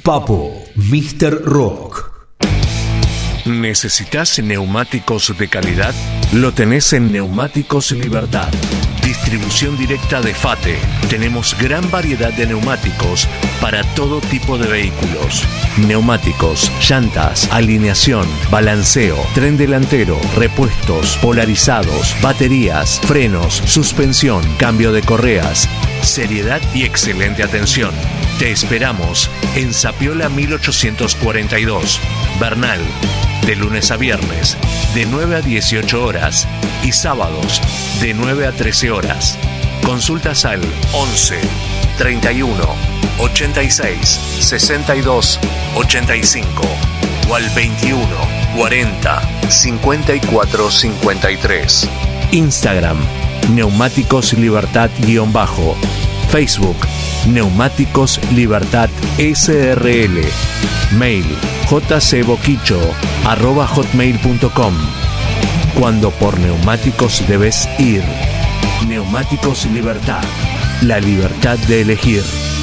S1: Papo, Mr. Rock.
S5: ¿Necesitas neumáticos de calidad? Lo tenés en Neumáticos Libertad. Distribución directa de FATE. Tenemos gran variedad de neumáticos para todo tipo de vehículos. Neumáticos, llantas, alineación, balanceo, tren delantero, repuestos, polarizados, baterías, frenos, suspensión, cambio de correas. Seriedad y excelente atención. Te esperamos en Zapiola 1842, Bernal, de lunes a viernes, de 9 a 18 horas y sábados, de 9 a 13 horas. Consultas al 11 31 86 62 85 o al 21 40 54 53. Instagram, Neumáticos Libertad _ Facebook, Neumáticos Libertad SRL. Mail, jcboquicho@hotmail.com. Cuando por neumáticos debes ir. Neumáticos Libertad. La libertad de elegir.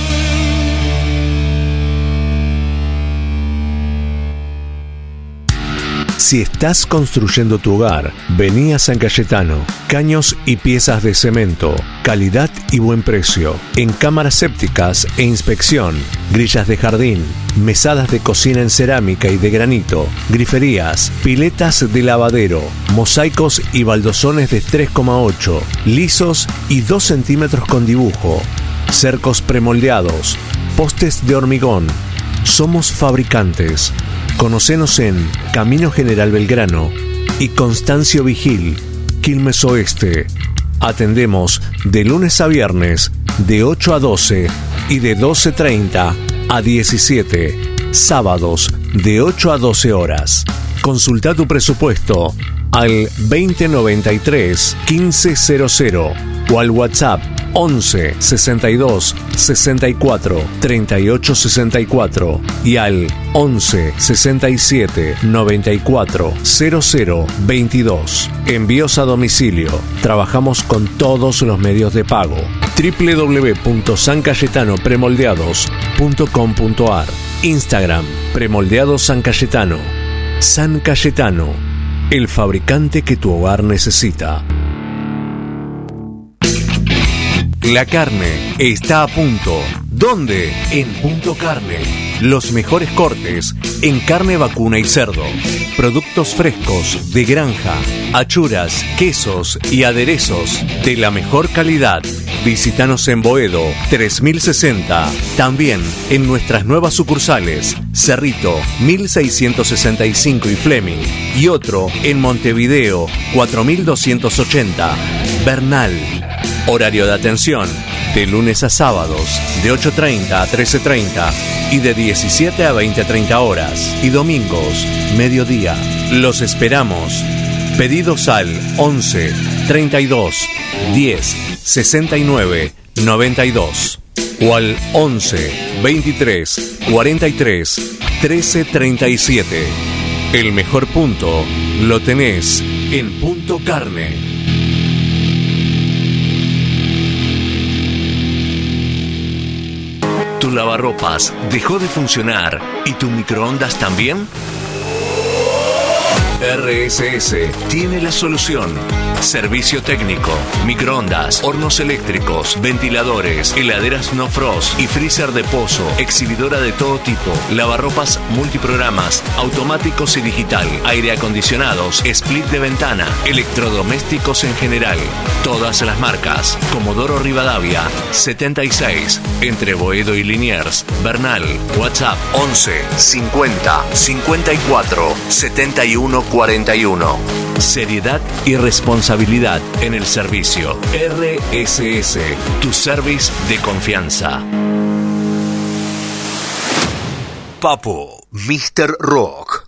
S5: Si estás construyendo tu hogar, vení a San Cayetano. Caños y piezas de cemento, calidad y buen precio. En cámaras sépticas e inspección, grillas de jardín, mesadas de cocina en cerámica y de granito, griferías, piletas de lavadero, mosaicos y baldosones de 3,8, lisos y 2 centímetros con dibujo, cercos premoldeados, postes de hormigón. Somos fabricantes. Conocenos en Camino General Belgrano y Constancio Vigil, Quilmes Oeste. Atendemos de lunes a viernes de 8 a 12 y de 12:30 a 17. Sábados de 8 a 12 horas. Consulta tu presupuesto al 2093 1500 o al WhatsApp 11 62 64 38 64 y al 11 67 94 00 22. Envíos a domicilio. Trabajamos con todos los medios de pago. www.sancayetanopremoldeados.com.ar. Instagram, Premoldeados San Cayetano. San Cayetano, el fabricante que tu hogar necesita. La carne está a punto. ¿Dónde? En Punto Carne. Los mejores cortes en carne vacuna y cerdo. Productos frescos de granja, achuras, quesos y aderezos de la mejor calidad. Visítanos en Boedo 3060. También en nuestras nuevas sucursales, Cerrito 1665 y Fleming. Y otro en Montevideo 4280. Bernal. Horario de atención, de lunes a sábados, de 8:30 a 13:30 y de 17 a 20:30 horas. Y domingos, mediodía. Los esperamos. Pedidos al 11 32 10 69 92 o al 11 23 43 13 37. El mejor punto lo tenés en Punto Carne. ¿Tu lavarropas dejó de funcionar y tu microondas también? RSS tiene la solución. Servicio técnico, microondas, hornos eléctricos, ventiladores, heladeras no frost y freezer de pozo, exhibidora de todo tipo, lavarropas multiprogramas, automáticos y digital, aire acondicionados, split de ventana, electrodomésticos en general. Todas las marcas. Comodoro Rivadavia, 76, entre Boedo y Liniers, Bernal. WhatsApp 11 50 54 71 41. Seriedad y responsabilidad en el servicio. RSS, tu service de confianza.
S1: Papo, Mr. Rock.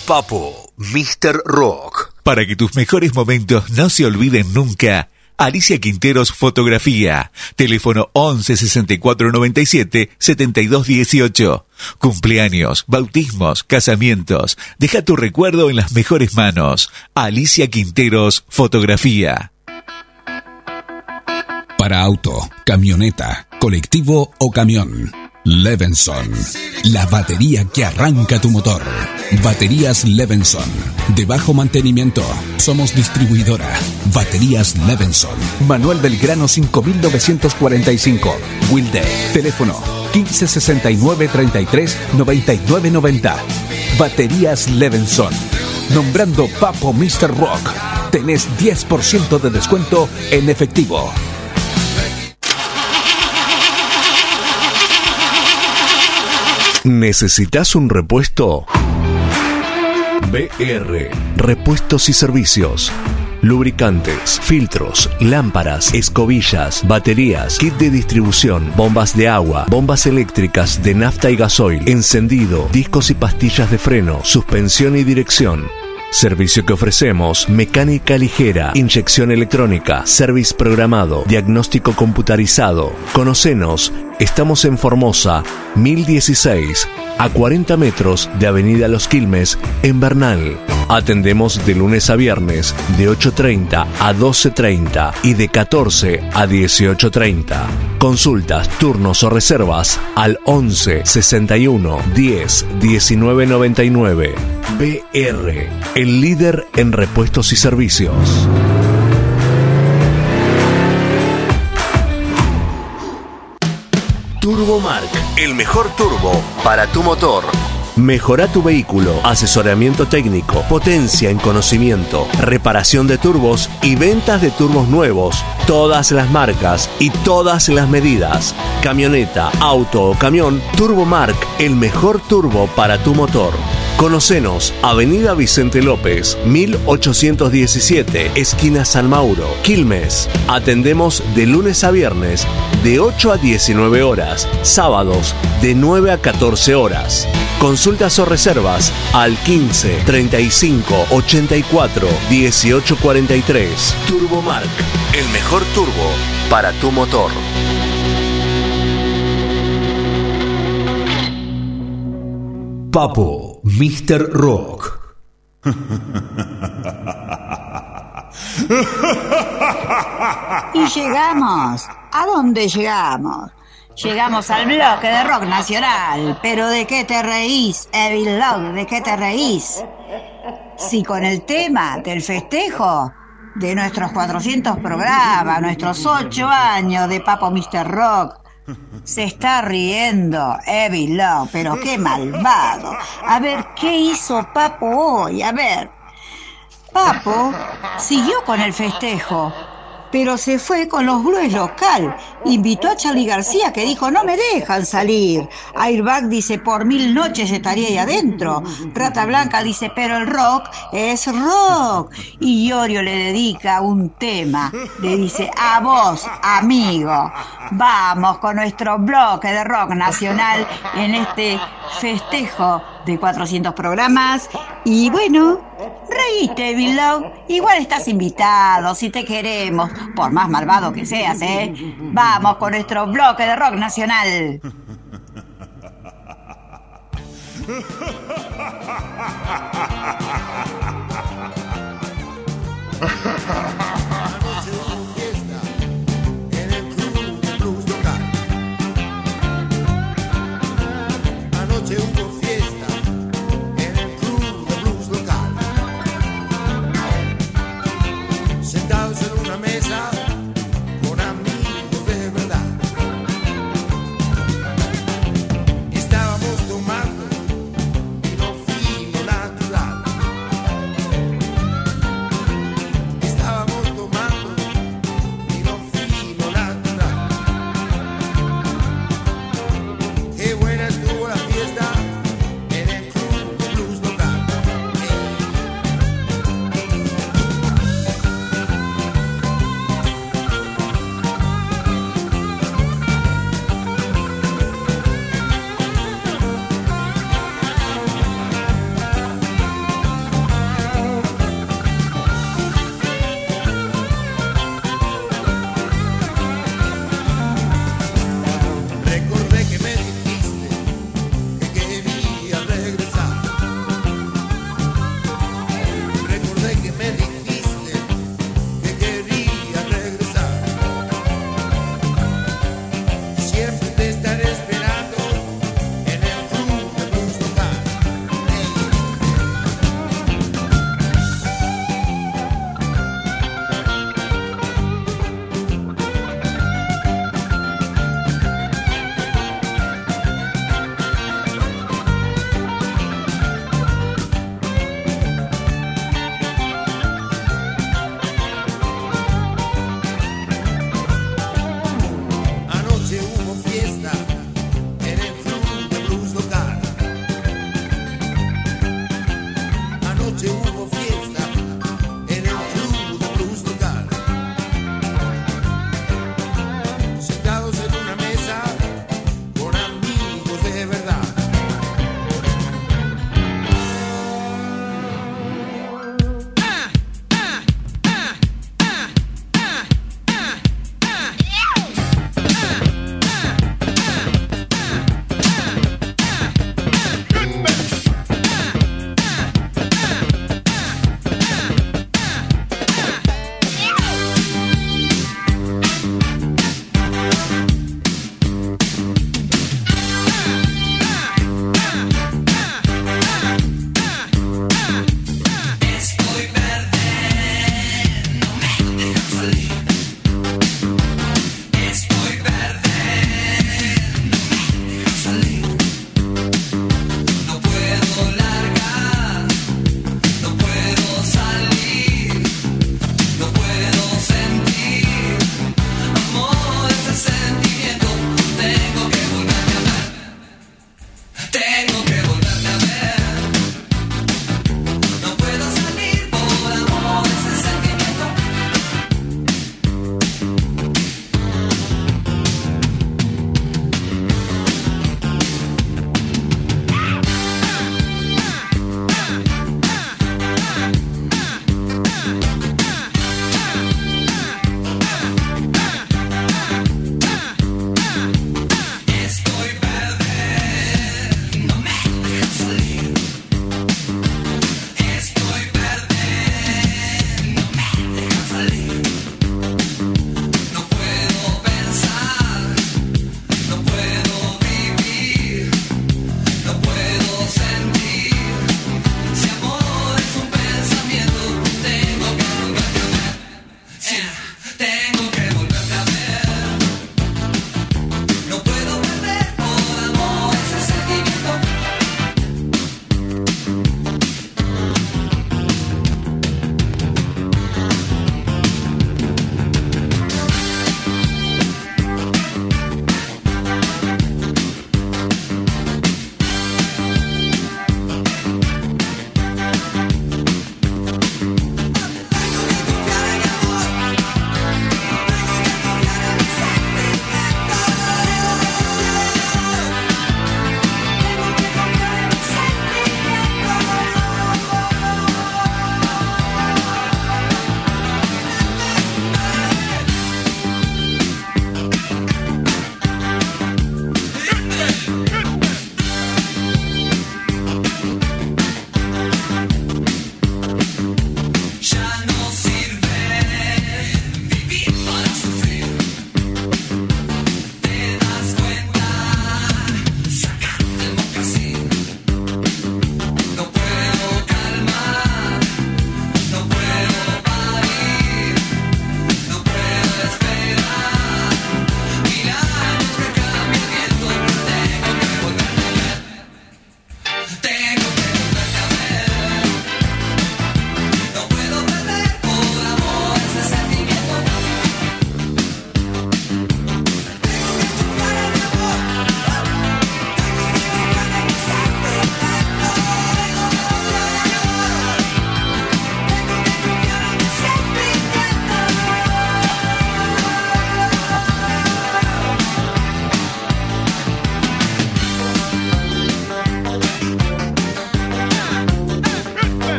S5: Papo, Mr. Rock.
S6: Para que tus mejores momentos no se olviden nunca, Alicia Quinteros Fotografía. Teléfono 11 64 97 72 18. Cumpleaños, bautismos, casamientos. Deja tu recuerdo en las mejores manos. Alicia Quinteros Fotografía.
S7: Para auto, camioneta, colectivo o camión, Levenson, la batería que arranca tu motor. Baterías Levenson, de bajo mantenimiento. Somos distribuidora. Baterías Levenson. Manuel Belgrano 5945, Wilde. Teléfono 1569 33 99 90. Baterías Levenson. Nombrando Papo Mr. Rock, tenés 10% de descuento en efectivo.
S5: ¿Necesitas un repuesto? BR, repuestos y servicios. Lubricantes, filtros, lámparas, escobillas, baterías, kit de distribución, bombas de agua, bombas eléctricas de nafta y gasoil, encendido, discos y pastillas de freno, suspensión y dirección. Servicio que ofrecemos: mecánica ligera, inyección electrónica, service programado, diagnóstico computarizado. Conocenos, estamos en Formosa, 1016, a 40 metros de Avenida Los Quilmes, en Bernal. Atendemos de lunes a viernes, de 8:30 a 12:30 y de 14 a 18:30. Consultas, turnos o reservas al 11 61 10 19 99. BR, el líder en repuestos y servicios. Turbomark, el mejor turbo para tu motor. Mejora tu vehículo, asesoramiento técnico, potencia en conocimiento, reparación de turbos y ventas de turbos nuevos, todas las marcas y todas las medidas. Camioneta, auto o camión, Turbomark, el mejor turbo para tu motor. Conocenos, Avenida Vicente López, 1817, esquina San Mauro, Quilmes. Atendemos de lunes a viernes, de 8 a 19 horas, sábados, de 9 a 14 horas. Consultas o reservas al 15 35 84 18 43. Turbomark, el mejor turbo para tu motor. Papo, Mr. Rock.
S3: Y llegamos. ¿A dónde llegamos? Llegamos al bloque de rock nacional. ¿Pero de qué te reís, Evil Love? ¿De qué te reís? Si con el tema del festejo de nuestros 400 programas, nuestros 8 años de Papo Mr. Rock, se está riendo Evil Love, pero qué malvado. A ver, ¿qué hizo Papo hoy? A ver. Papo siguió con el festejo, pero se fue con los Blues local. Invitó a Charly García, que dijo: no me dejan salir. Airbag dice: por 1000 noches estaría ahí adentro. Rata Blanca dice: pero el rock es rock. Y Iorio le dedica un tema. Le dice: a vos, amigo. Vamos con nuestro bloque de rock nacional en este festejo de 400 programas. Y bueno, reíste, Evil Love. Igual estás invitado, si te queremos, por más malvado que seas, ¿eh? Vamos con nuestro bloque de rock nacional.
S4: Anoche hubo fiesta en el club de blues local. Sentados en una mesa con amigos de verdad. Estábamos tomando vino fino natural.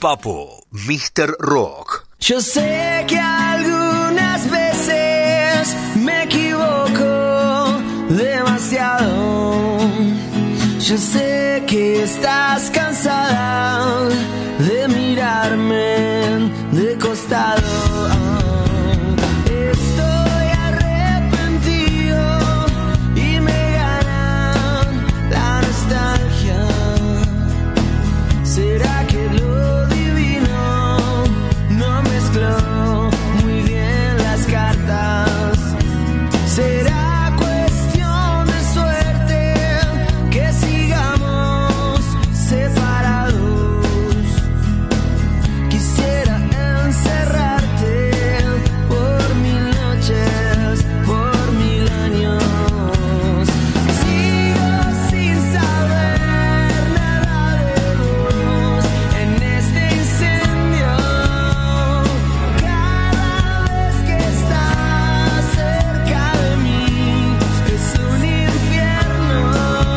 S5: Papo, Mr. Rock.
S11: Yo sé que algunas veces me equivoco demasiado. Yo sé que estás cansada de mirarme de costado. Estoy arrepentido y me gana la nostalgia. ¿Será que lo divino no mezcló muy bien las cartas? ¿Será cuestión de suerte que sigamos separados? Quisiera encerrarte por 1000 noches, por 1000 años. Sigo sin saber nada de vos en este incendio. Cada vez que estás cerca de mí es un infierno.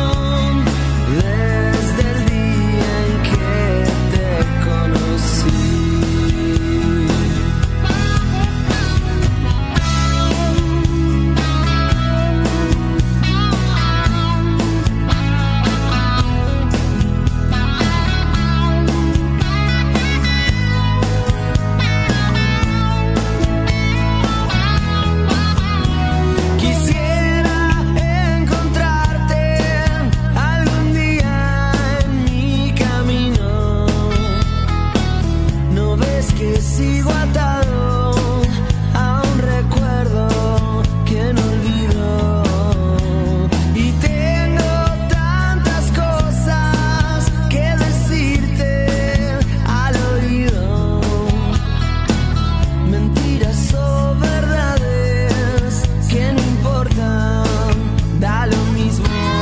S11: Desde el día en que te conocí. Quisiera encontrarte algún día en mi camino. ¿No ves que sigo atado a un recuerdo que no olvido? Y tengo tantas cosas que decirte al oído. Mentiras o verdades que no importan, da lo mismo.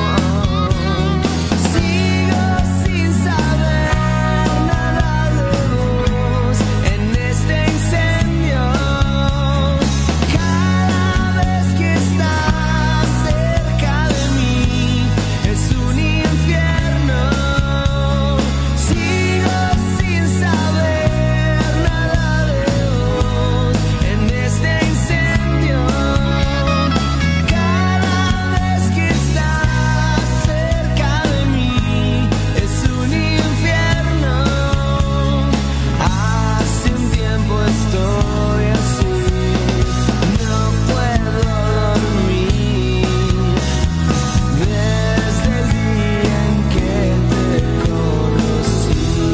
S11: Sigo sin saber nada de vos en este incendio. Cada vez que estás cerca de mí es un infierno. Sigo sin saber nada de vos en este incendio. Cada vez que estás cerca de mí es un infierno. Hace un tiempo estoy así, no puedo dormir. Desde el día en que te conocí.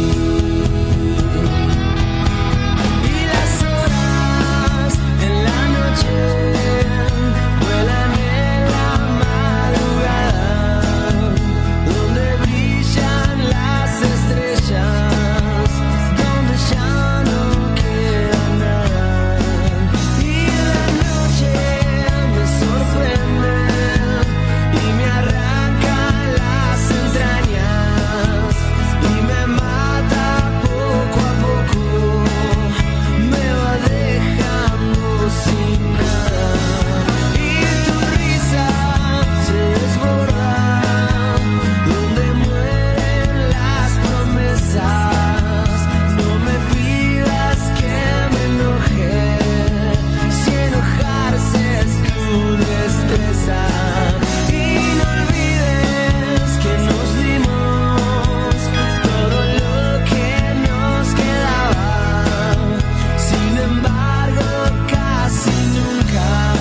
S11: Y las horas en la noche vuelan en la madrugada, donde brillan las estrellas, donde ya no queda nada. Y la noche me sorprende y me arranca las entrañas y me mata poco a poco, me va dejando sin nada. Y tu risa se desborda, donde mueren las promesas. No me pidas que me enoje, si enojarse es tu destreza. Y no olvides que nos dimos todo lo que nos quedaba. Sin embargo, casi nunca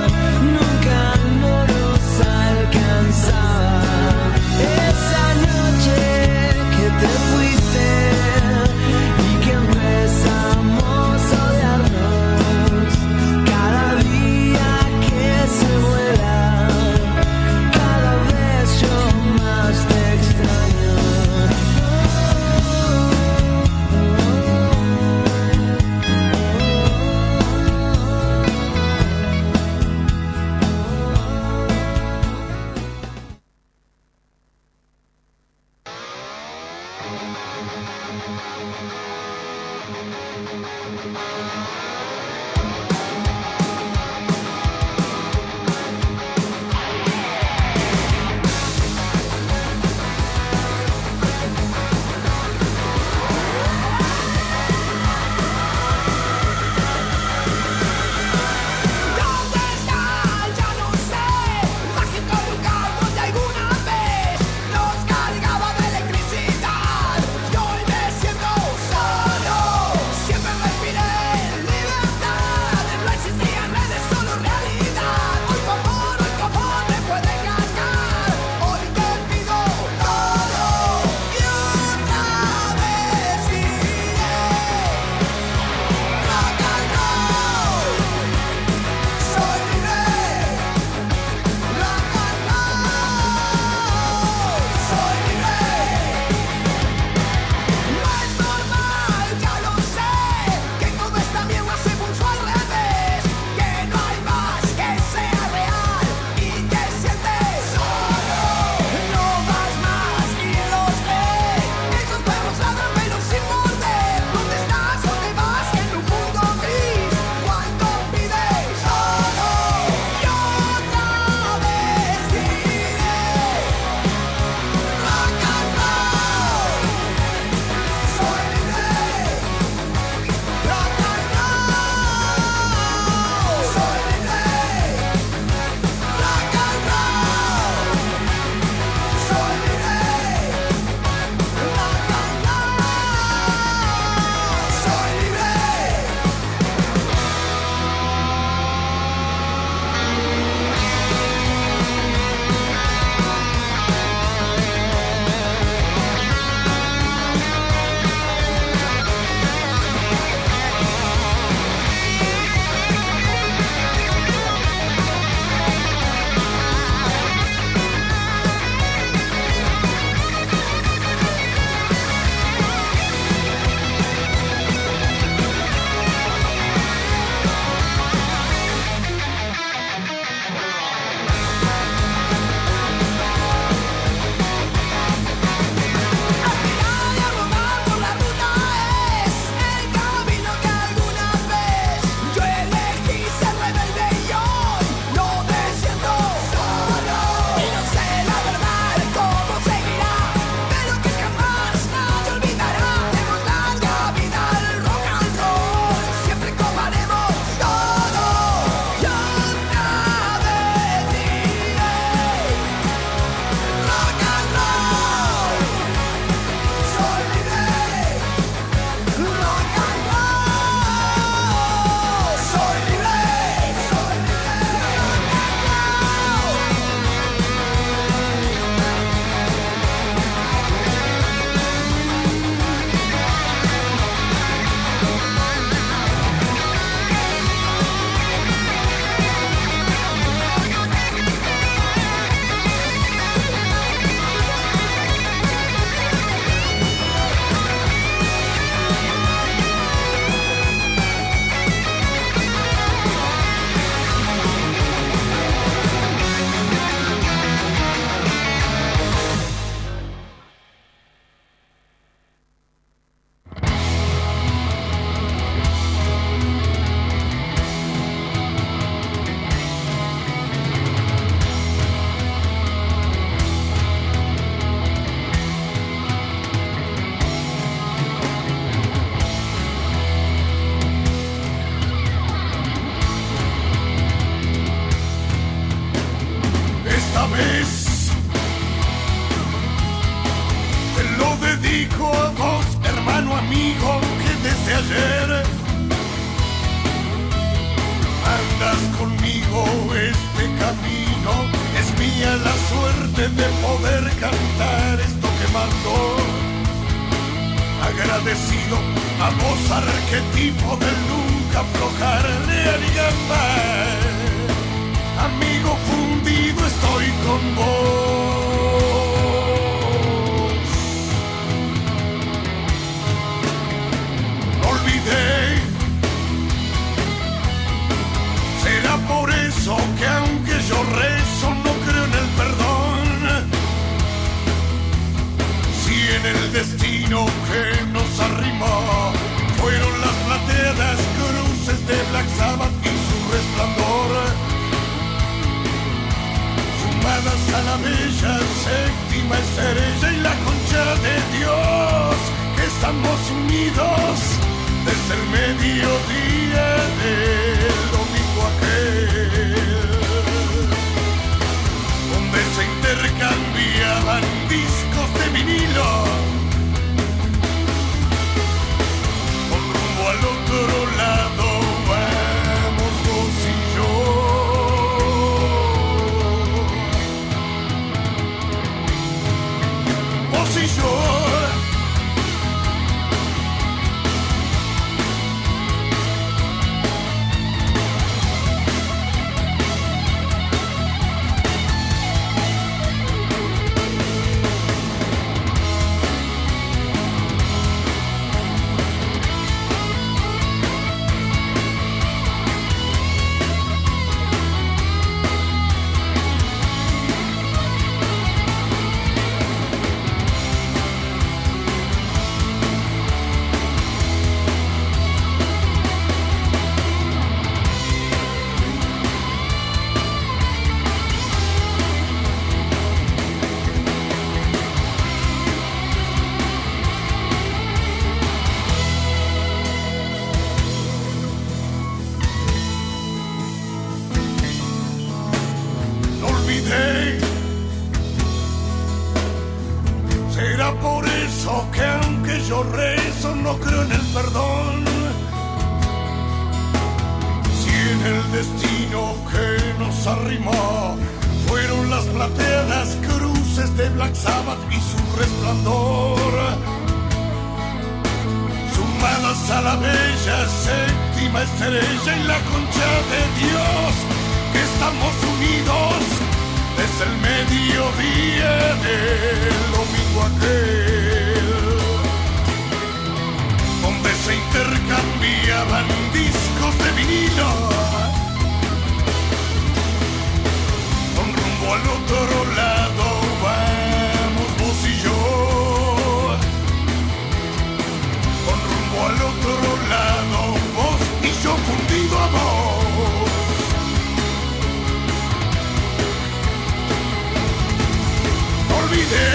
S11: no nos alcanzaba. Esa noche que te fuiste y que empezamos a odiarnos, cada día que se vuela, cada vez yo más te extraño.
S4: dedico a vos, hermano amigo, que desde ayer andas conmigo este camino. Es mía la suerte de poder cantar esto que mando. Agradecido a vos, arquetipo del nunca aflojar de Arigamba. Amigo fundido, estoy con vos. No olvidé. Será por eso que aunque yo rezo no creo en el perdón. Si en el destino que nos arrimó fueron las plateadas cruces de Black Sabbath y su resplandor, sumadas a la bella séptima estrella y la concha de Dios, que estamos unidos desde el mediodía del domingo aquel, donde se intercambiaban discos de vinilo, con rumbo al otro lado vamos vos y yo. Vos y yo. Será por eso que aunque yo rezo no creo en el perdón. Si en el destino que nos arrimó fueron las plateadas cruces de Black Sabbath y su resplandor, sumadas a la bella séptima estrella y la concha de Dios, que estamos unidos desde el mediodía del domingo aquel, donde se intercambiaban discos de vinilo, con rumbo al otro lado vamos vos y yo, con rumbo al otro lado vos y yo fundido a vos. Olvidé,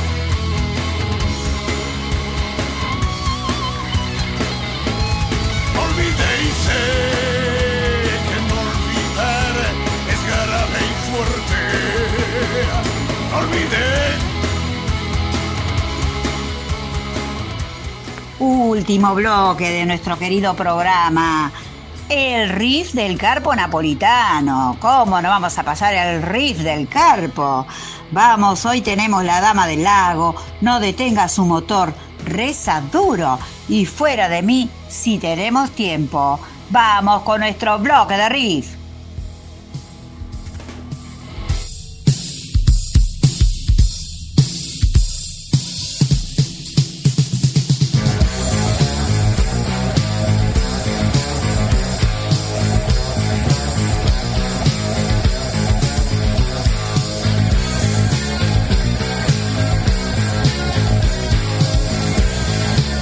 S4: olvidé y sé que no olvidar es grave y fuerte. Olvidé.
S3: Último bloque de nuestro querido programa. El riff del Carpo napolitano. ¿Cómo no vamos a pasar el riff del Carpo? Vamos, hoy tenemos La Dama del Lago, No detenga su motor, Reza duro y Fuera de mí si tenemos tiempo. Vamos con nuestro bloque de riff.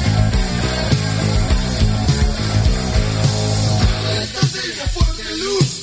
S4: Esta sería fuerte luz.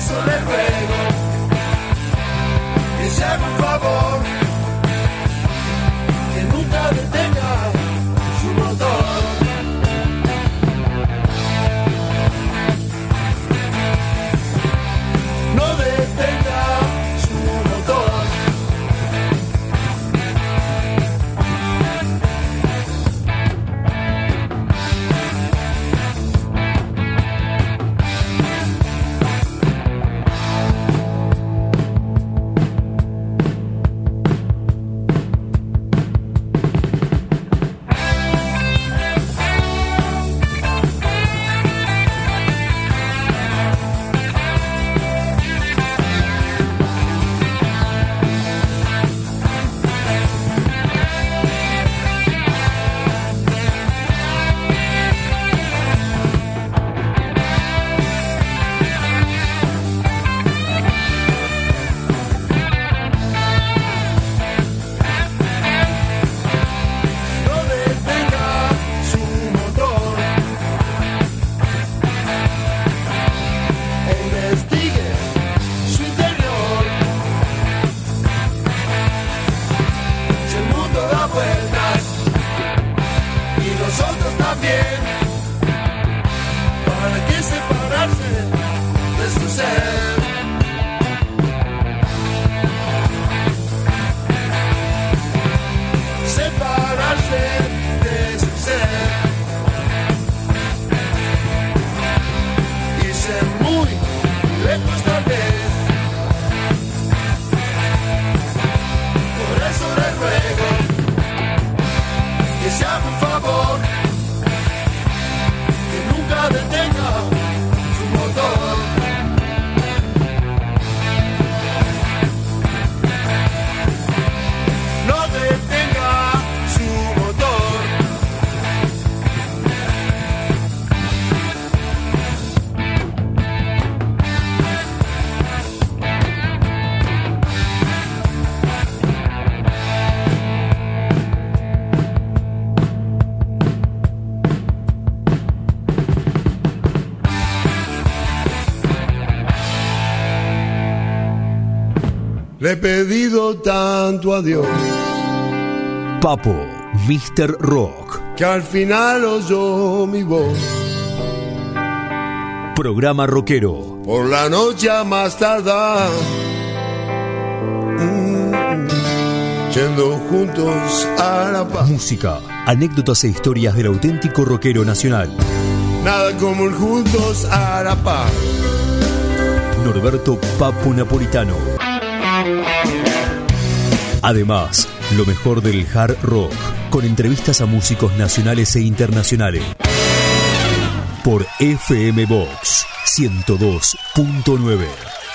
S2: eso le ruego que se haga un favor, que nunca detenga su motor. No detenga su motor.
S4: Le he pedido tanto a Dios,
S1: Papo, Mr. Rock.
S4: que al final oyó mi voz.
S1: Programa rockero.
S4: Por la noche a más tardar, yendo juntos a la paz.
S1: Música, anécdotas e historias del auténtico rockero nacional.
S4: Nada como el juntos a la paz.
S1: Norberto Papo Napolitano. Además, lo mejor del hard rock, con entrevistas a músicos nacionales e internacionales. Por FM Box 102.9.